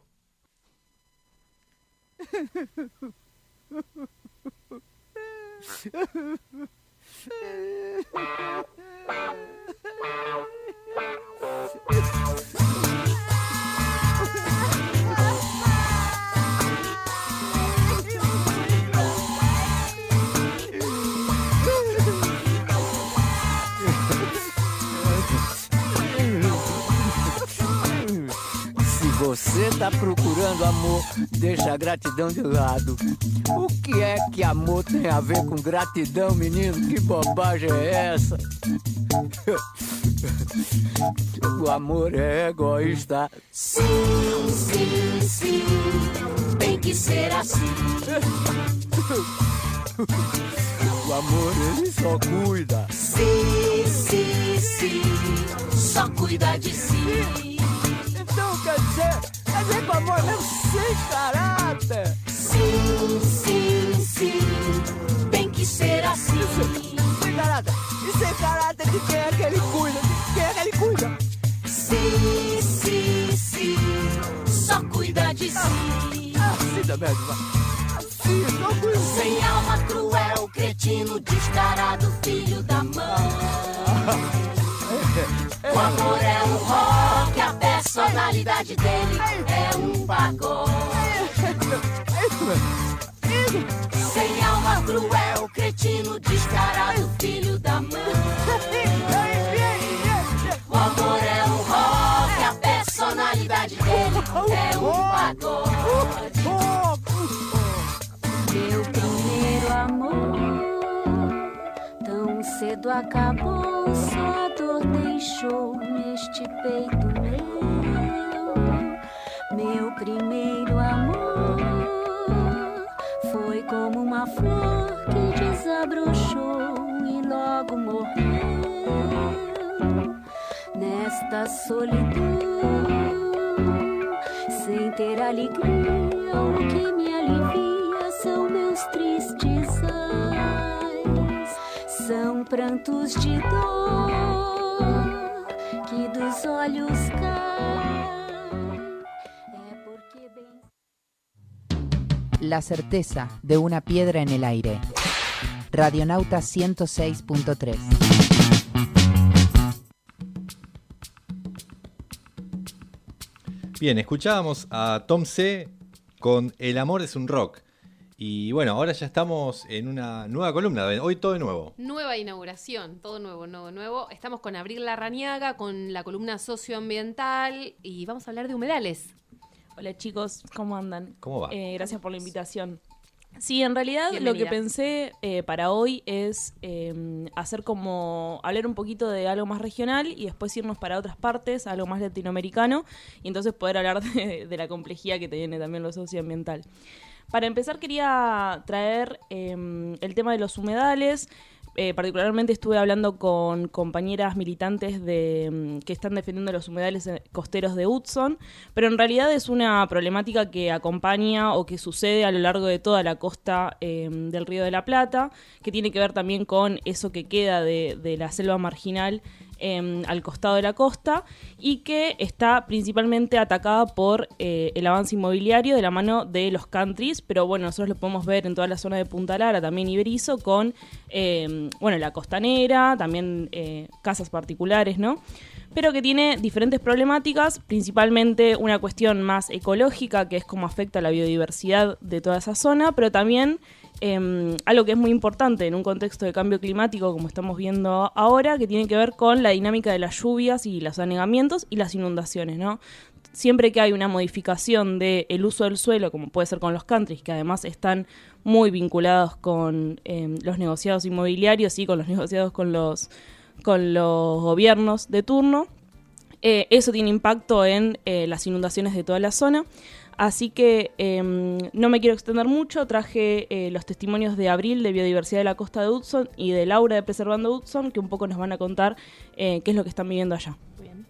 Se você tá procurando amor, deixa a gratidão de lado. O que é que amor tem a ver com gratidão, menino? Que bobagem é essa? O amor é egoísta. Sim, sim, sim, tem que ser assim. O amor, ele só cuida. Sim, sim, sim, só cuida de si. Então quer dizer, quer dizer que o amor é sem caráter. Sim, sim, sim, tem que ser assim. Sem caráter. E sem caráter de quem é que ele cuida? De quem é que ele cuida? Sim, sim, sim, só cuida de si. Assim também, assim, só cuida. Sem alma cruel, cretino, descarado, filho da mãe. O amor é um rock, a personalidade dele é um pagode. Sem alma cruel, cretino, descarado, filho da mãe. O amor é um rock, a personalidade dele é um pagode. Meu primeiro amor tão cedo acabou, só dor deixou neste peito meu. Meu primeiro amor foi como uma flor que desabrochou e logo morreu. Nesta solidão, sem ter alegria, o que me alivia são meus tristes ais, são prantos de dor que dos olhos caem. É porque bem... La certeza de una piedra en el aire. Radionauta ciento seis punto tres. Bien, escuchábamos a Tom C. con El amor es un rock. Y bueno, ahora ya estamos en una nueva columna. Hoy todo de nuevo. Nueva inauguración, todo nuevo, nuevo, nuevo. Estamos con Abril Larrañaga, con la columna socioambiental y vamos a hablar de humedales. Hola chicos, ¿cómo andan? ¿Cómo va? Eh, gracias por la invitación. Sí, en realidad Bienvenida. lo que pensé eh, para hoy es eh, hacer como, hablar un poquito de algo más regional y después irnos para otras partes, algo más latinoamericano, y entonces poder hablar de, de la complejidad que tiene también lo socioambiental. Para empezar quería traer eh, el tema de los humedales. Eh, particularmente estuve hablando con compañeras militantes de, que están defendiendo los humedales costeros de Hudson, pero en realidad es una problemática que acompaña o que sucede a lo largo de toda la costa eh, del Río de la Plata, que tiene que ver también con eso que queda de, de la selva marginal eh, al costado de la costa y que está principalmente atacada por eh, el avance inmobiliario de la mano de los countries, pero bueno, nosotros lo podemos ver en toda la zona de Punta Lara, también y Berisso, con eh, bueno, la costanera, también eh, casas particulares, ¿no? Pero que tiene diferentes problemáticas, principalmente una cuestión más ecológica, que es cómo afecta la biodiversidad de toda esa zona, pero también eh, algo que es muy importante en un contexto de cambio climático, como estamos viendo ahora, que tiene que ver con la dinámica de las lluvias y los anegamientos y las inundaciones, ¿no? Siempre que hay una modificación del uso del suelo, como puede ser con los countries, que además están muy vinculados con eh, los negociados inmobiliarios y con los negociados con los... con los gobiernos de turno, eh, eso tiene impacto en eh, las inundaciones de toda la zona. Así que eh, no me quiero extender mucho, traje eh, los testimonios de Abril de Biodiversidad de la Costa de Hudson y de Laura de Preservando Hudson, que un poco nos van a contar eh, qué es lo que están viviendo allá. Bien.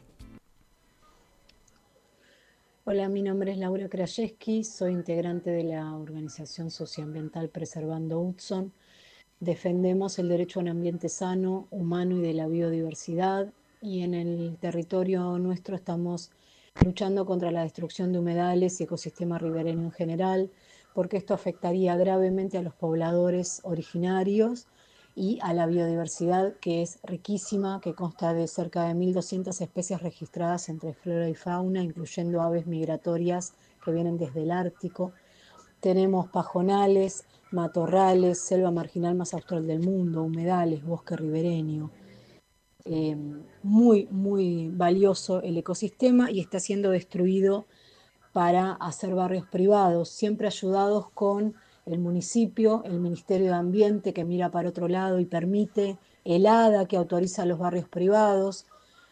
Hola, mi nombre es Laura Krajewski, soy integrante de la organización socioambiental Preservando Hudson. Defendemos el derecho a un ambiente sano, humano y de la biodiversidad, y en el territorio nuestro estamos luchando contra la destrucción de humedales y ecosistema ribereño en general, porque esto afectaría gravemente a los pobladores originarios y a la biodiversidad, que es riquísima, que consta de cerca de mil doscientas especies registradas entre flora y fauna, incluyendo aves migratorias que vienen desde el Ártico. Tenemos pajonales, matorrales, selva marginal más austral del mundo, humedales, bosque ribereño. Eh, muy, muy valioso el ecosistema y está siendo destruido para hacer barrios privados, siempre ayudados con el municipio, el Ministerio de Ambiente que mira para otro lado y permite, el ADA que autoriza los barrios privados,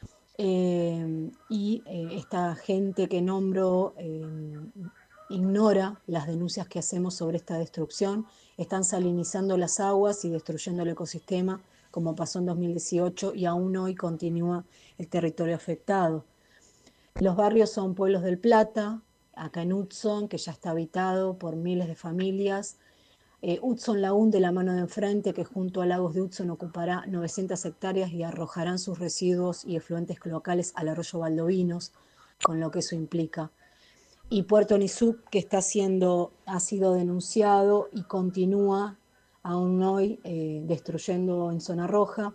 eh, y eh, esta gente que nombro eh, ignora las denuncias que hacemos sobre esta destrucción. Están salinizando las aguas y destruyendo el ecosistema, como pasó en dos mil dieciocho, y aún hoy continúa el territorio afectado. Los barrios son Pueblos del Plata, acá en Hudson, que ya está habitado por miles de familias. Eh, Hudson Lagoon, de la mano de enfrente, que junto a Lagos de Hudson ocupará novecientas hectáreas y arrojarán sus residuos y efluentes locales al arroyo Baldovinos, con lo que eso implica. Y Puerto Nizuc, que está siendo, ha sido denunciado y continúa aún hoy eh, destruyendo en zona roja.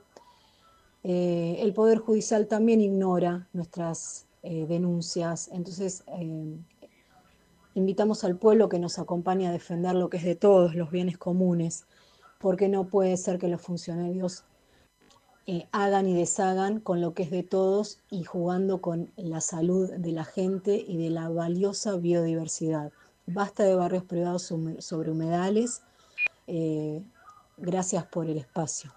Eh, el Poder Judicial también ignora nuestras eh, denuncias, entonces eh, invitamos al pueblo que nos acompañe a defender lo que es de todos, los bienes comunes, porque no puede ser que los funcionarios eh, hagan y deshagan con lo que es de todos y jugando con la salud de la gente y de la valiosa biodiversidad. Basta de barrios privados sobre humedales. Eh, gracias por el espacio.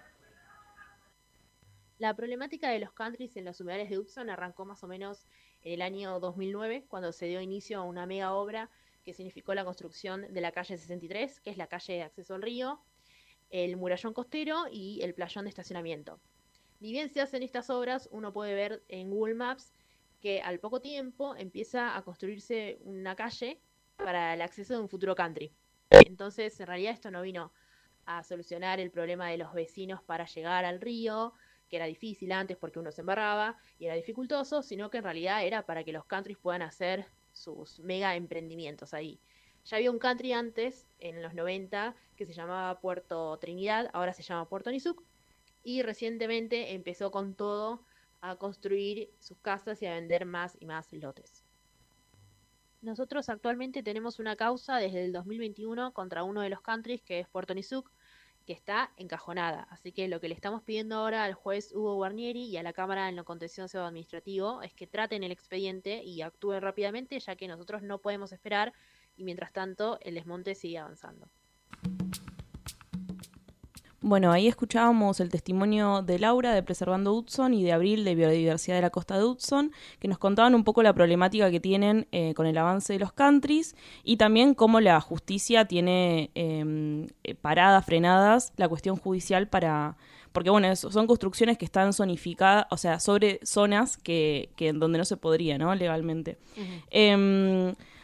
La problemática de los countries en los humedales de Hudson arrancó más o menos en el año dos mil nueve, cuando se dio inicio a una mega obra que significó la construcción de la calle sesenta y tres, que es la calle de acceso al río, el murallón costero y el playón de estacionamiento. Ni bien se hacen estas obras, uno puede ver en Google Maps que al poco tiempo empieza a construirse una calle para el acceso de un futuro country. Entonces, en realidad esto no vino a solucionar el problema de los vecinos para llegar al río, que era difícil antes porque uno se embarraba y era dificultoso, sino que en realidad era para que los countries puedan hacer sus mega emprendimientos ahí. Ya había un country antes, en los noventa, que se llamaba Puerto Trinidad, ahora se llama Puerto Nizuc, y recientemente empezó con todo a construir sus casas y a vender más y más lotes. Nosotros actualmente tenemos una causa desde el dos mil veintiuno contra uno de los countries, que es Puerto Nizuc, que está encajonada. Así que lo que le estamos pidiendo ahora al juez Hugo Guarnieri y a la Cámara en lo contencioso administrativo es que traten el expediente y actúen rápidamente, ya que nosotros no podemos esperar y mientras tanto el desmonte sigue avanzando. Bueno, ahí escuchábamos el testimonio de Laura de Preservando Hudson y de Abril de Biodiversidad de la Costa de Hudson, que nos contaban un poco la problemática que tienen eh, con el avance de los countries y también cómo la justicia tiene eh, paradas, frenadas la cuestión judicial para... Porque, bueno, son construcciones que están zonificadas, o sea, sobre zonas que, que donde no se podría, ¿no?, legalmente. Uh-huh. Eh,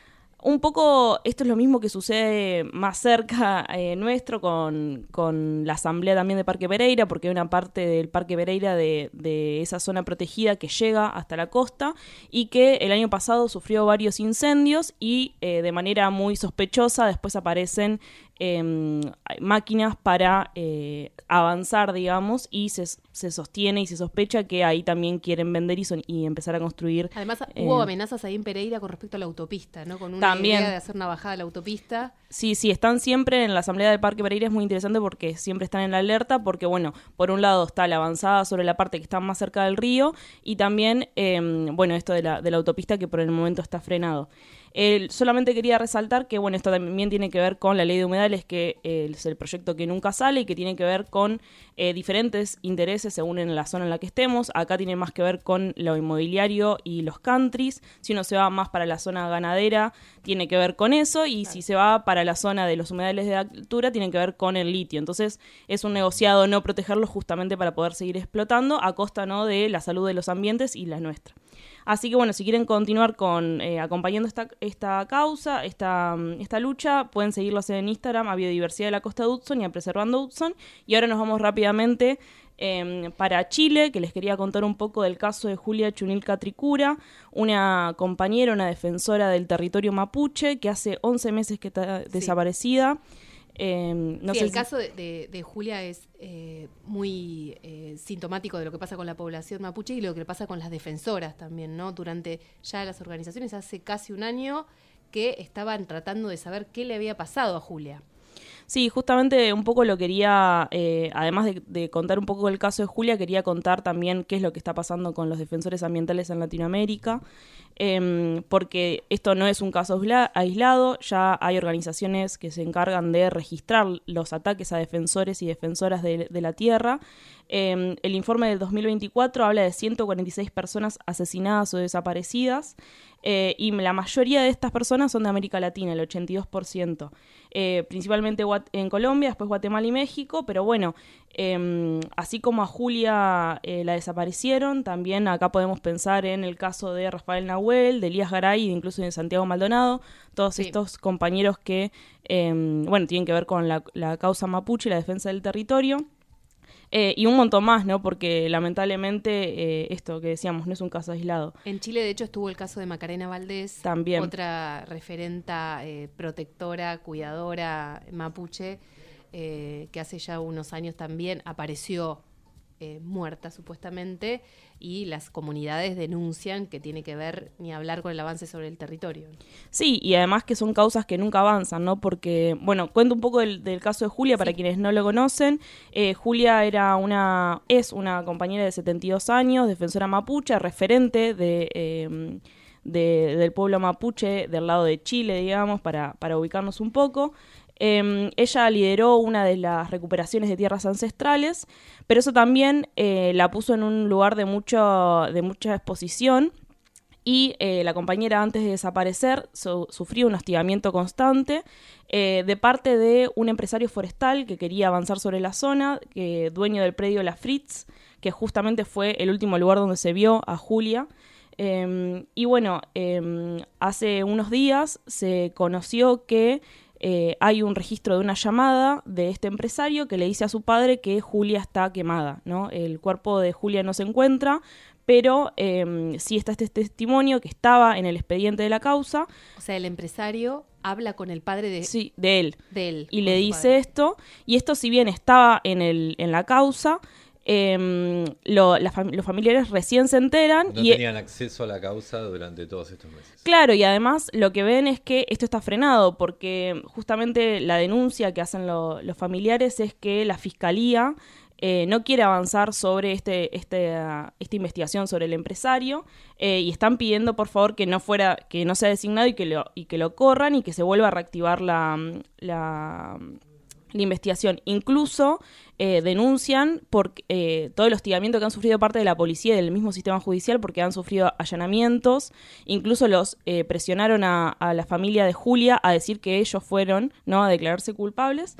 un poco esto es lo mismo que sucede más cerca eh, nuestro con, con la asamblea también de Parque Pereira, porque hay una parte del Parque Pereira de, de esa zona protegida que llega hasta la costa y que el año pasado sufrió varios incendios y eh, de manera muy sospechosa después aparecen eh, máquinas para eh, avanzar, digamos, y se, se sostiene y se sospecha que ahí también quieren vender y, son, y empezar a construir. Además, eh, hubo amenazas ahí en Pereira con respecto a la autopista, ¿no? Con una también, idea de hacer una bajada a la autopista. Sí, sí, están siempre en la Asamblea del Parque Pereira, es muy interesante porque siempre están en la alerta, porque, bueno, por un lado está la avanzada sobre la parte que está más cerca del río y también, eh, bueno, esto de la, de la autopista que por el momento está frenado. Eh, solamente quería resaltar que, bueno, esto también tiene que ver con la ley de humedales, que eh, es el proyecto que nunca sale y que tiene que ver con eh, diferentes intereses según en la zona en la que estemos. Acá tiene más que ver con lo inmobiliario y los countries. Si uno se va más para la zona ganadera, tiene que ver con eso. Y claro, si se va para la zona de los humedales de altura, tiene que ver con el litio. Entonces, es un negociado no protegerlos justamente para poder seguir explotando a costa, ¿no?, de la salud de los ambientes y la nuestra. Así que, bueno, si quieren continuar con eh, acompañando esta, esta causa, esta, esta lucha, pueden seguirlos en Instagram a Biodiversidad de la Costa de Hudson y a Preservando Hudson. Y ahora nos vamos rápidamente eh, para Chile, que les quería contar un poco del caso de Julia Chunilca Tricura, una compañera, una defensora del territorio mapuche, que hace once meses que está sí. desaparecida. Eh, no sí, sé el si... caso de, de, de Julia es eh, muy eh, sintomático de lo que pasa con la población mapuche y lo que pasa con las defensoras también, ¿no? Durante ya las organizaciones hace casi un año que estaban tratando de saber qué le había pasado a Julia. Sí, justamente un poco lo quería, eh, además de, de contar un poco el caso de Julia, quería contar también qué es lo que está pasando con los defensores ambientales en Latinoamérica, eh, porque esto no es un caso aislado, ya hay organizaciones que se encargan de registrar los ataques a defensores y defensoras de, de la tierra. Eh, el informe del dos mil veinticuatro habla de ciento cuarenta y seis personas asesinadas o desaparecidas, eh, y la mayoría de estas personas son de América Latina, el ochenta y dos por ciento. Eh, principalmente en Colombia, después Guatemala y México, pero bueno, eh, así como a Julia eh, la desaparecieron, también acá podemos pensar en el caso de Rafael Nahuel, de Elías Garay, incluso de Santiago Maldonado, todos sí. estos compañeros que, eh, bueno, tienen que ver con la, la causa mapuche y la defensa del territorio. Eh, y un montón más, ¿no? Porque lamentablemente eh, esto que decíamos no es un caso aislado. En Chile, de hecho, estuvo el caso de Macarena Valdés, también otra referenta eh, protectora, cuidadora mapuche, eh, que hace ya unos años también apareció eh, muerta supuestamente, y las comunidades denuncian que tiene que ver ni hablar con el avance sobre el territorio. Sí, y además que son causas que nunca avanzan, ¿no? Porque, bueno, cuento un poco del, del caso de Julia para sí. quienes no lo conocen. Eh, Julia era una, es una compañera de setenta y dos años, defensora mapuche, referente de... Eh, de, del pueblo mapuche del lado de Chile, digamos, para, para ubicarnos un poco. Eh, ella lideró una de las recuperaciones de tierras ancestrales, pero eso también eh, la puso en un lugar de, mucho, de mucha exposición, y eh, la compañera, antes de desaparecer, su, sufrió un hostigamiento constante eh, de parte de un empresario forestal que quería avanzar sobre la zona, que, dueño del predio La Fritz, que justamente fue el último lugar donde se vio a Julia. Eh, y bueno, eh, hace unos días se conoció que eh, hay un registro de una llamada de este empresario que le dice a su padre que Julia está quemada, ¿no? El cuerpo de Julia no se encuentra, pero eh, sí está este testimonio que estaba en el expediente de la causa. O sea, el empresario habla con el padre de... Sí, de él. De él. Y le dice padre. esto, y esto si bien estaba en, el, en la causa... Eh, lo, la fam- los familiares recién se enteran no y tenían acceso a la causa durante todos estos meses. Claro, y además lo que ven es que esto está frenado porque justamente la denuncia que hacen lo, los familiares es que la fiscalía eh, no quiere avanzar sobre este, este, uh, esta investigación sobre el empresario eh, y están pidiendo por favor que no fuera, que no sea designado y que lo, y que lo corran y que se vuelva a reactivar la, la, la investigación. Incluso Eh, denuncian por eh, todo el hostigamiento que han sufrido parte de la policía y del mismo sistema judicial, porque han sufrido allanamientos, incluso los eh, presionaron a, a la familia de Julia a decir que ellos fueron, ¿no?, a declararse culpables.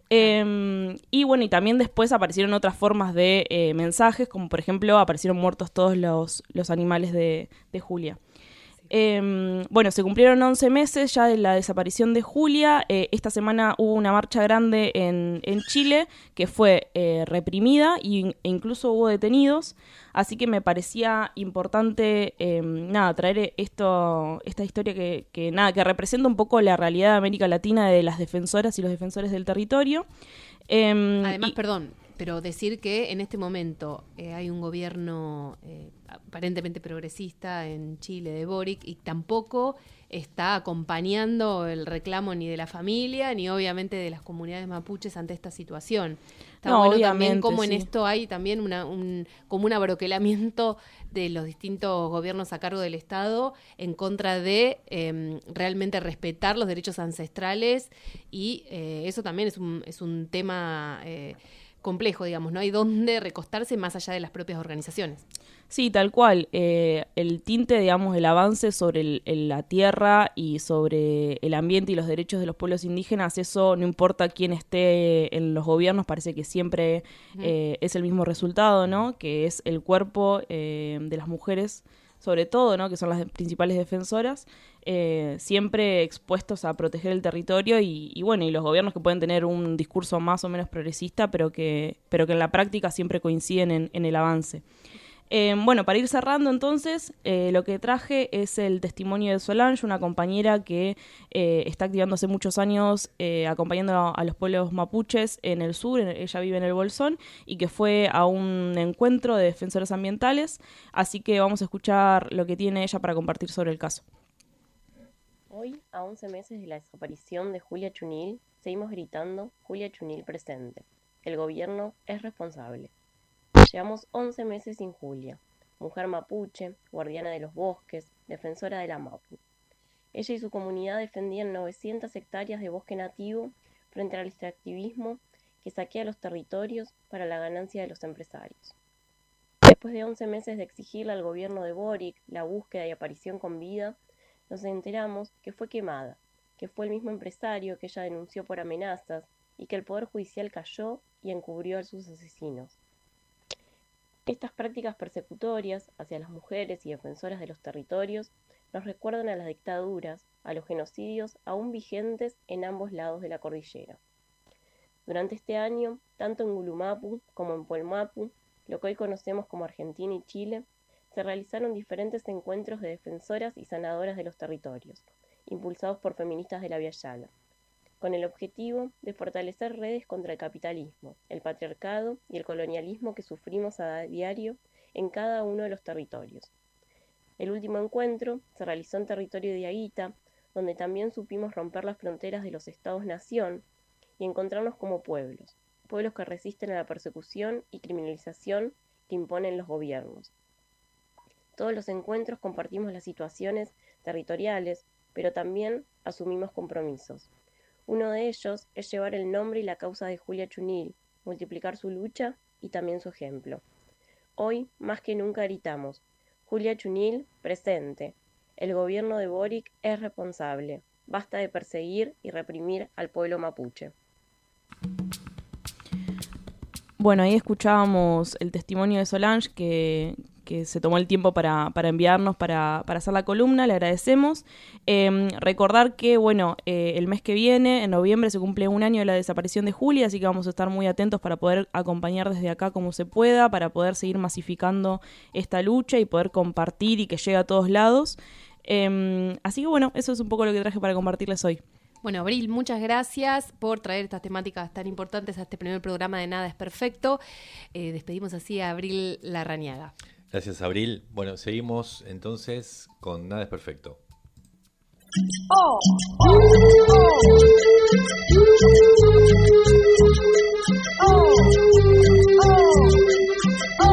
Eh, y bueno, y también después aparecieron otras formas de eh, mensajes, como por ejemplo aparecieron muertos todos los, los animales de, de Julia. Eh, bueno, se cumplieron once meses ya de la desaparición de Julia. Eh, esta semana hubo una marcha grande en, en Chile que fue eh, reprimida y, e incluso hubo detenidos. Así que me parecía importante eh, nada, traer esto, esta historia que, que, nada, que representa un poco la realidad de América Latina de las defensoras y los defensores del territorio. Eh, Además, y, perdón, pero decir que en este momento eh, hay un gobierno eh, aparentemente progresista en Chile de Boric y tampoco está acompañando el reclamo ni de la familia ni obviamente de las comunidades mapuches ante esta situación. Está no, bueno obviamente, también como sí. en esto hay también una, un, como un abroquelamiento de los distintos gobiernos a cargo del Estado en contra de eh, realmente respetar los derechos ancestrales y eh, eso también es un, es un tema eh, complejo, digamos, no hay dónde recostarse más allá de las propias organizaciones. Sí, tal cual. Eh, el tinte, digamos, el avance sobre el, el, la tierra y sobre el ambiente y los derechos de los pueblos indígenas, eso no importa quién esté en los gobiernos, parece que siempre uh-huh. eh, es el mismo resultado, ¿no? Que es el cuerpo eh, de las mujeres, sobre todo, ¿no? Que son las de, principales defensoras, eh, siempre expuestos a proteger el territorio y, y bueno, y los gobiernos que pueden tener un discurso más o menos progresista, pero que, pero que en la práctica siempre coinciden en, en el avance. Eh, bueno, para ir cerrando entonces, eh, lo que traje es el testimonio de Solange, una compañera que eh, está activando hace muchos años eh, acompañando a, a los pueblos mapuches en el sur, en, ella vive en el Bolsón, y que fue a un encuentro de defensoras ambientales, así que vamos a escuchar lo que tiene ella para compartir sobre el caso. Hoy, a once meses de la desaparición de Julia Chunil, seguimos gritando Julia Chunil presente. El gobierno es responsable. Llevamos once meses sin Julia, mujer mapuche, guardiana de los bosques, defensora de la Mapu. Ella y su comunidad defendían novecientas hectáreas de bosque nativo frente al extractivismo que saquea los territorios para la ganancia de los empresarios. Después de once meses de exigirle al gobierno de Boric la búsqueda y aparición con vida, nos enteramos que fue quemada, que fue el mismo empresario que ella denunció por amenazas y que el Poder Judicial cayó y encubrió a sus asesinos. Estas prácticas persecutorias hacia las mujeres y defensoras de los territorios nos recuerdan a las dictaduras, a los genocidios aún vigentes en ambos lados de la cordillera. Durante este año, tanto en Gulumapu como en Puelmapu, lo que hoy conocemos como Argentina y Chile, se realizaron diferentes encuentros de defensoras y sanadoras de los territorios, impulsados por feministas de la Via Yala, con el objetivo de fortalecer redes contra el capitalismo, el patriarcado y el colonialismo que sufrimos a diario en cada uno de los territorios. El último encuentro se realizó en territorio de Aguita, donde también supimos romper las fronteras de los estados-nación y encontrarnos como pueblos, pueblos que resisten a la persecución y criminalización que imponen los gobiernos. Todos los encuentros compartimos las situaciones territoriales, pero también asumimos compromisos. Uno de ellos es llevar el nombre y la causa de Julia Chunil, multiplicar su lucha y también su ejemplo. Hoy, más que nunca, gritamos, Julia Chunil, presente. El gobierno de Boric es responsable. Basta de perseguir y reprimir al pueblo mapuche. Bueno, ahí escuchábamos el testimonio de Solange que... que se tomó el tiempo para, para enviarnos, para, para hacer la columna, le agradecemos. Eh, recordar que, bueno, eh, el mes que viene, en noviembre, se cumple un año de la desaparición de Julia, así que vamos a estar muy atentos para poder acompañar desde acá como se pueda, para poder seguir masificando esta lucha y poder compartir y que llegue a todos lados. Eh, así que, bueno, eso es un poco lo que traje para compartirles hoy. Bueno, Abril, muchas gracias por traer estas temáticas tan importantes a este primer programa de Nada es Perfecto. Eh, despedimos así a Abril Larrañaga. Gracias, Abril. Bueno, seguimos entonces con Nada es Perfecto. Oh, oh, oh. Oh, oh,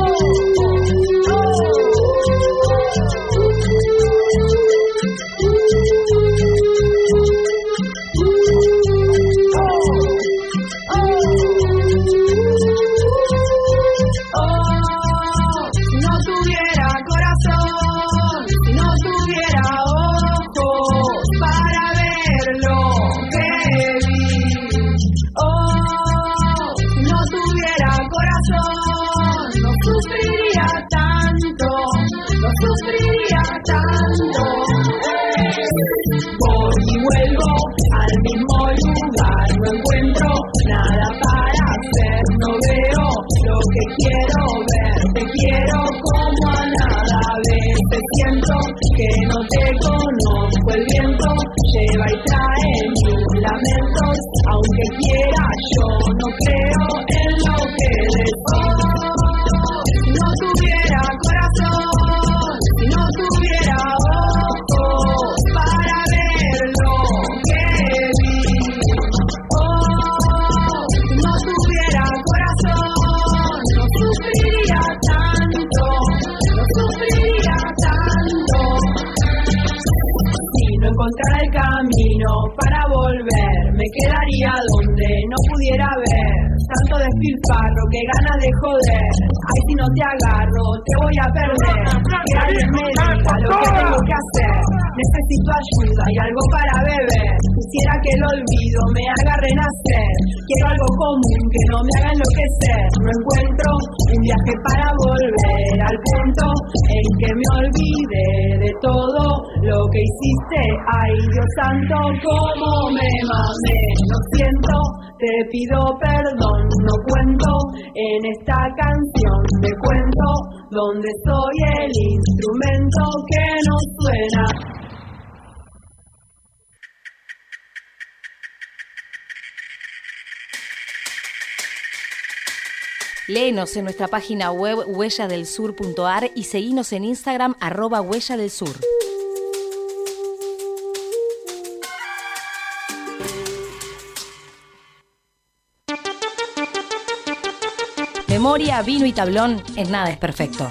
No tuviera ojos para verlo. Voy y vuelvo al mismo lugar, no encuentro nada para hacer, no veo lo que quiero ver, te quiero como a nada, a veces siento que no te conozco, el viento lleva y trae mis lamentos, aunque quiera yo no creo en lo que deseo. Si no tuviera corazón, si no tuviera ojos para ver lo que vi, oh, si no tuviera corazón, no sufriría tanto, no sufriría tanto. Si no encontrara el camino para volver, me quedaría donde no pudiera ver tanto despilfarro, que ganas de joder. Ay, si no te agarro, te voy a perder. Que alguien me diga lo que tengo que hacer. Necesito ayuda y algo para beber. Quisiera que el olvido me haga renacer. Quiero algo común que no me haga enloquecer. No encuentro un viaje para volver al punto en que me olvide de todo lo que hiciste. Ay, Dios santo, cómo me mamé. Lo siento, te pido perdón, no cuento en esta canción, te cuento donde soy el instrumento que no suena. Léenos en nuestra página web huella del sur punto a r y seguinos en Instagram arroba huella del sur. Memoria, vino y tablón, en nada es perfecto.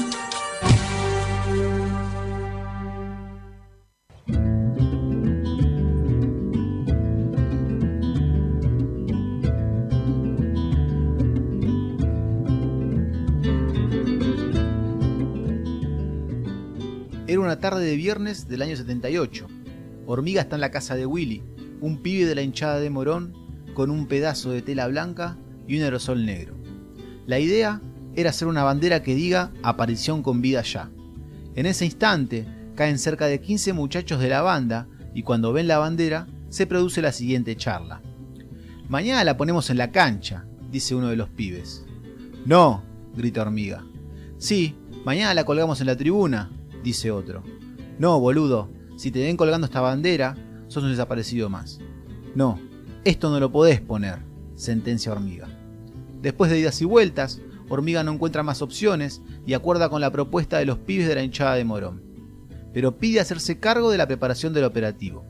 Era una tarde de viernes del año setenta y ocho. Hormiga está en la casa de Willy, un pibe de la hinchada de Morón, con un pedazo de tela blanca y un aerosol negro. La idea era hacer una bandera que diga aparición con vida ya. En ese instante caen cerca de quince muchachos de la banda y cuando ven la bandera se produce la siguiente charla. Mañana la ponemos en la cancha, dice uno de los pibes. No, grita Hormiga. Sí, mañana la colgamos en la tribuna, dice otro. No, boludo, si te ven colgando esta bandera, sos un desaparecido más. No, esto no lo podés poner, sentencia Hormiga. Después de idas y vueltas, Hormiga no encuentra más opciones y acuerda con la propuesta de los pibes de la hinchada de Morón. Pero pide hacerse cargo de la preparación del operativo.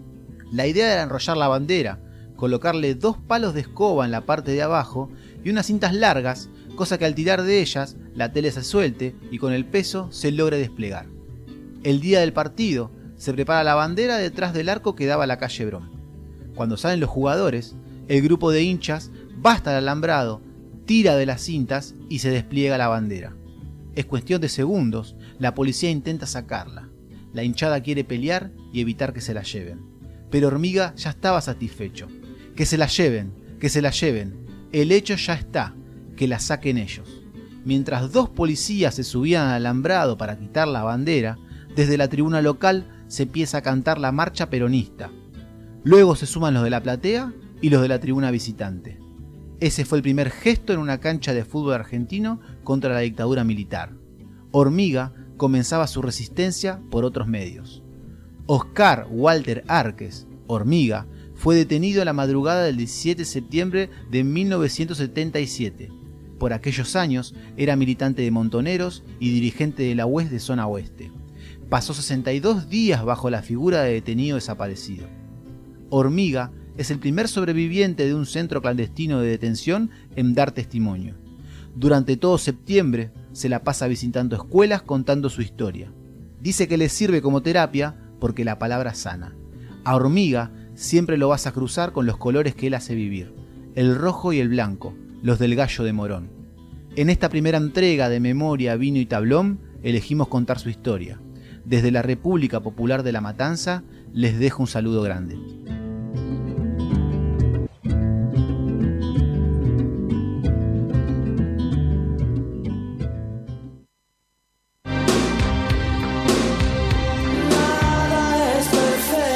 La idea era enrollar la bandera, colocarle dos palos de escoba en la parte de abajo y unas cintas largas, cosa que al tirar de ellas la tela se suelte y con el peso se logre desplegar. El día del partido se prepara la bandera detrás del arco que daba a la calle Brom. Cuando salen los jugadores, el grupo de hinchas basta el alambrado, tira de las cintas y se despliega la bandera. Es cuestión de segundos, la policía intenta sacarla. La hinchada quiere pelear y evitar que se la lleven. Pero Hormiga ya estaba satisfecho. Que se la lleven, que se la lleven. El hecho ya está, que la saquen ellos. Mientras dos policías se subían al alambrado para quitar la bandera, desde la tribuna local se empieza a cantar la marcha peronista. Luego se suman los de la platea y los de la tribuna visitante. Ese fue el primer gesto en una cancha de fútbol argentino contra la dictadura militar. Hormiga comenzaba su resistencia por otros medios. Oscar Walter Arques, Hormiga, fue detenido en la madrugada del diecisiete de septiembre de mil novecientos setenta y siete. Por aquellos años era militante de Montoneros y dirigente de la U E S de zona oeste. Pasó sesenta y dos días bajo la figura de detenido desaparecido. Hormiga es el primer sobreviviente de un centro clandestino de detención en dar testimonio. Durante todo septiembre se la pasa visitando escuelas contando su historia. Dice que le sirve como terapia porque la palabra sana. A Hormiga siempre lo vas a cruzar con los colores que él hace vivir, el rojo y el blanco, los del gallo de Morón. En esta primera entrega de Memoria, Vino y Tablón elegimos contar su historia. Desde la República Popular de La Matanza les dejo un saludo grande. Nada es perfecto.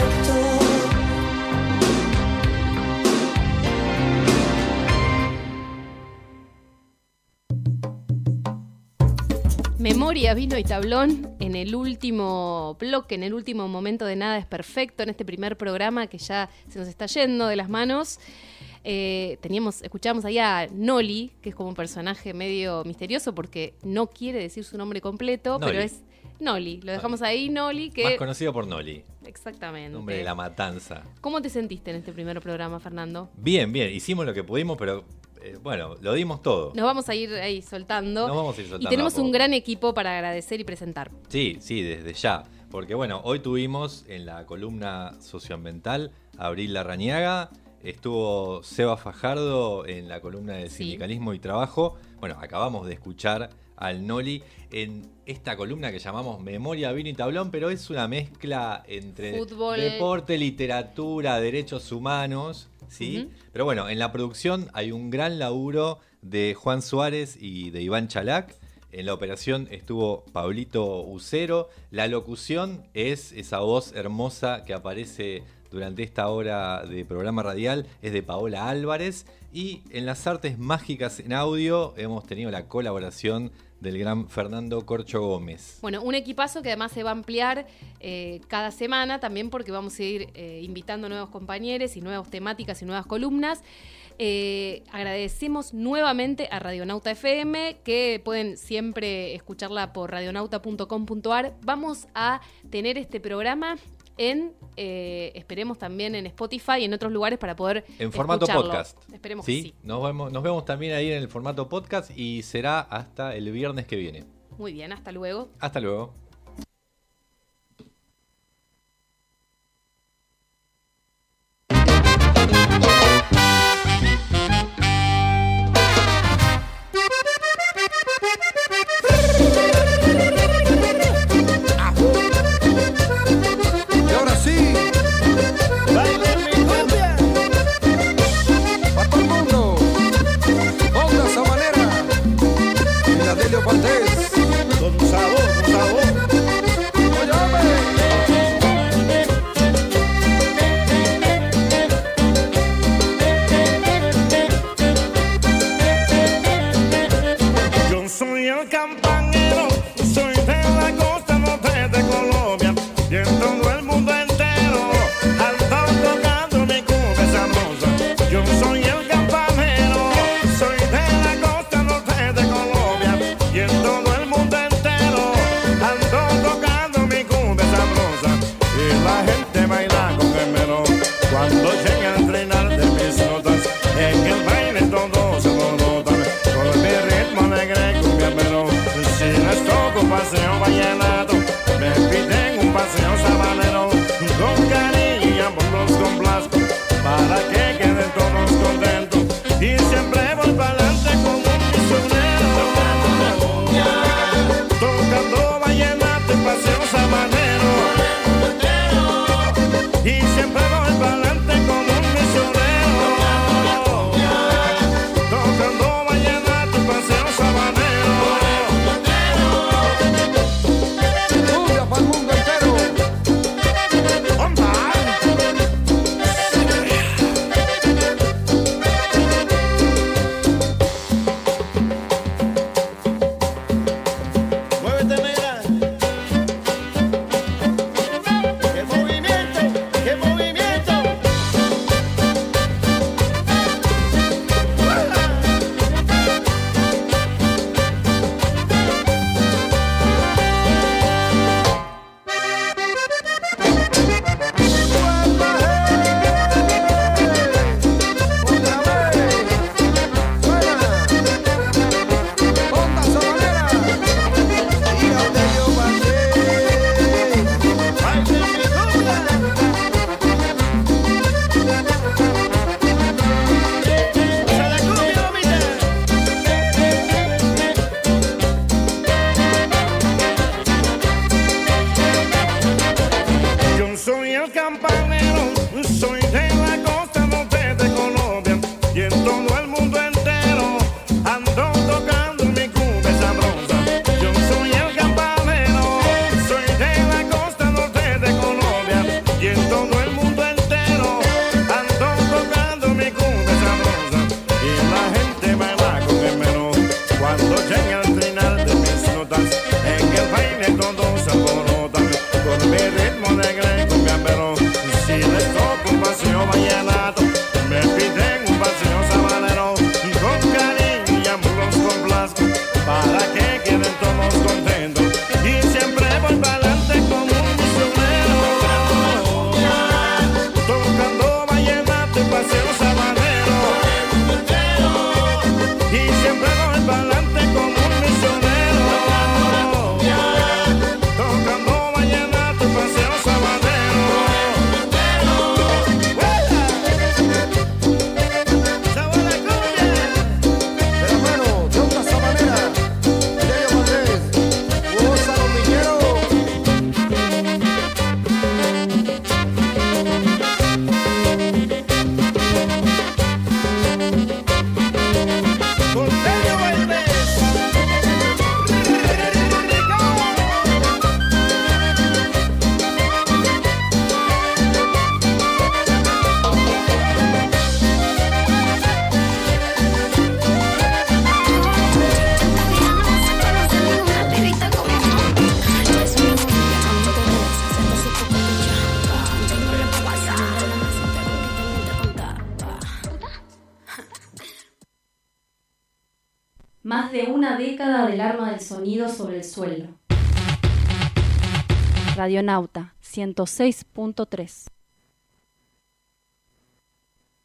Memoria, vino y tablón en el último bloque, en el último momento de Nada es Perfecto, en este primer programa que ya se nos está yendo de las manos. Eh, teníamos, escuchamos ahí a Noli, que es como un personaje medio misterioso porque no quiere decir su nombre completo, Noli. pero es Noli. Lo dejamos ahí, Noli, que... Más conocido por Noli. Exactamente. Nombre de la matanza. ¿Cómo te sentiste en este primer programa, Fernando? Bien, bien. Hicimos lo que pudimos, pero eh, bueno, lo dimos todo. Nos vamos a ir ahí soltando. Nos vamos a ir soltando Y tenemos a poco. un gran equipo para agradecer y presentar. Sí, sí, desde ya. Porque bueno, hoy tuvimos en la columna socioambiental a Abril Larrañaga, estuvo Seba Fajardo en la columna de Sí. sindicalismo y trabajo. Bueno, acabamos de escuchar al Noli en esta columna que llamamos Memoria, Vino y Tablón, pero es una mezcla entre Fútbol. deporte, literatura, derechos humanos, ¿sí? Ujú. Pero bueno, en la producción hay un gran laburo de Juan Suárez y de Iván Chalac. En la operación estuvo Pablito Ucero. La locución es esa voz hermosa que aparece durante esta hora de programa radial, es de Paola Álvarez. Y en las artes mágicas en audio hemos tenido la colaboración del gran Fernando Corcho Gómez. Bueno, un equipazo que además se va a ampliar eh, cada semana también porque vamos a ir eh, invitando nuevos compañeros y nuevas temáticas y nuevas columnas. Eh, agradecemos nuevamente a Radionauta F M, que pueden siempre escucharla por radionauta punto com punto a r. Vamos a tener este programa en, eh, esperemos también en Spotify y en otros lugares para poder En formato escucharlo. podcast. Esperemos ¿Sí? que sí. Nos vemos, nos vemos también ahí en el formato podcast y será hasta el viernes que viene. Muy bien, hasta luego. Hasta luego. Y ahora sí, baileme cumbia. Pa' todo el mundo, ponga esa manera. Filadelio Valdés, con sabor, con sabor. Más de una década del arma del sonido sobre el suelo. Radionauta ciento seis punto tres.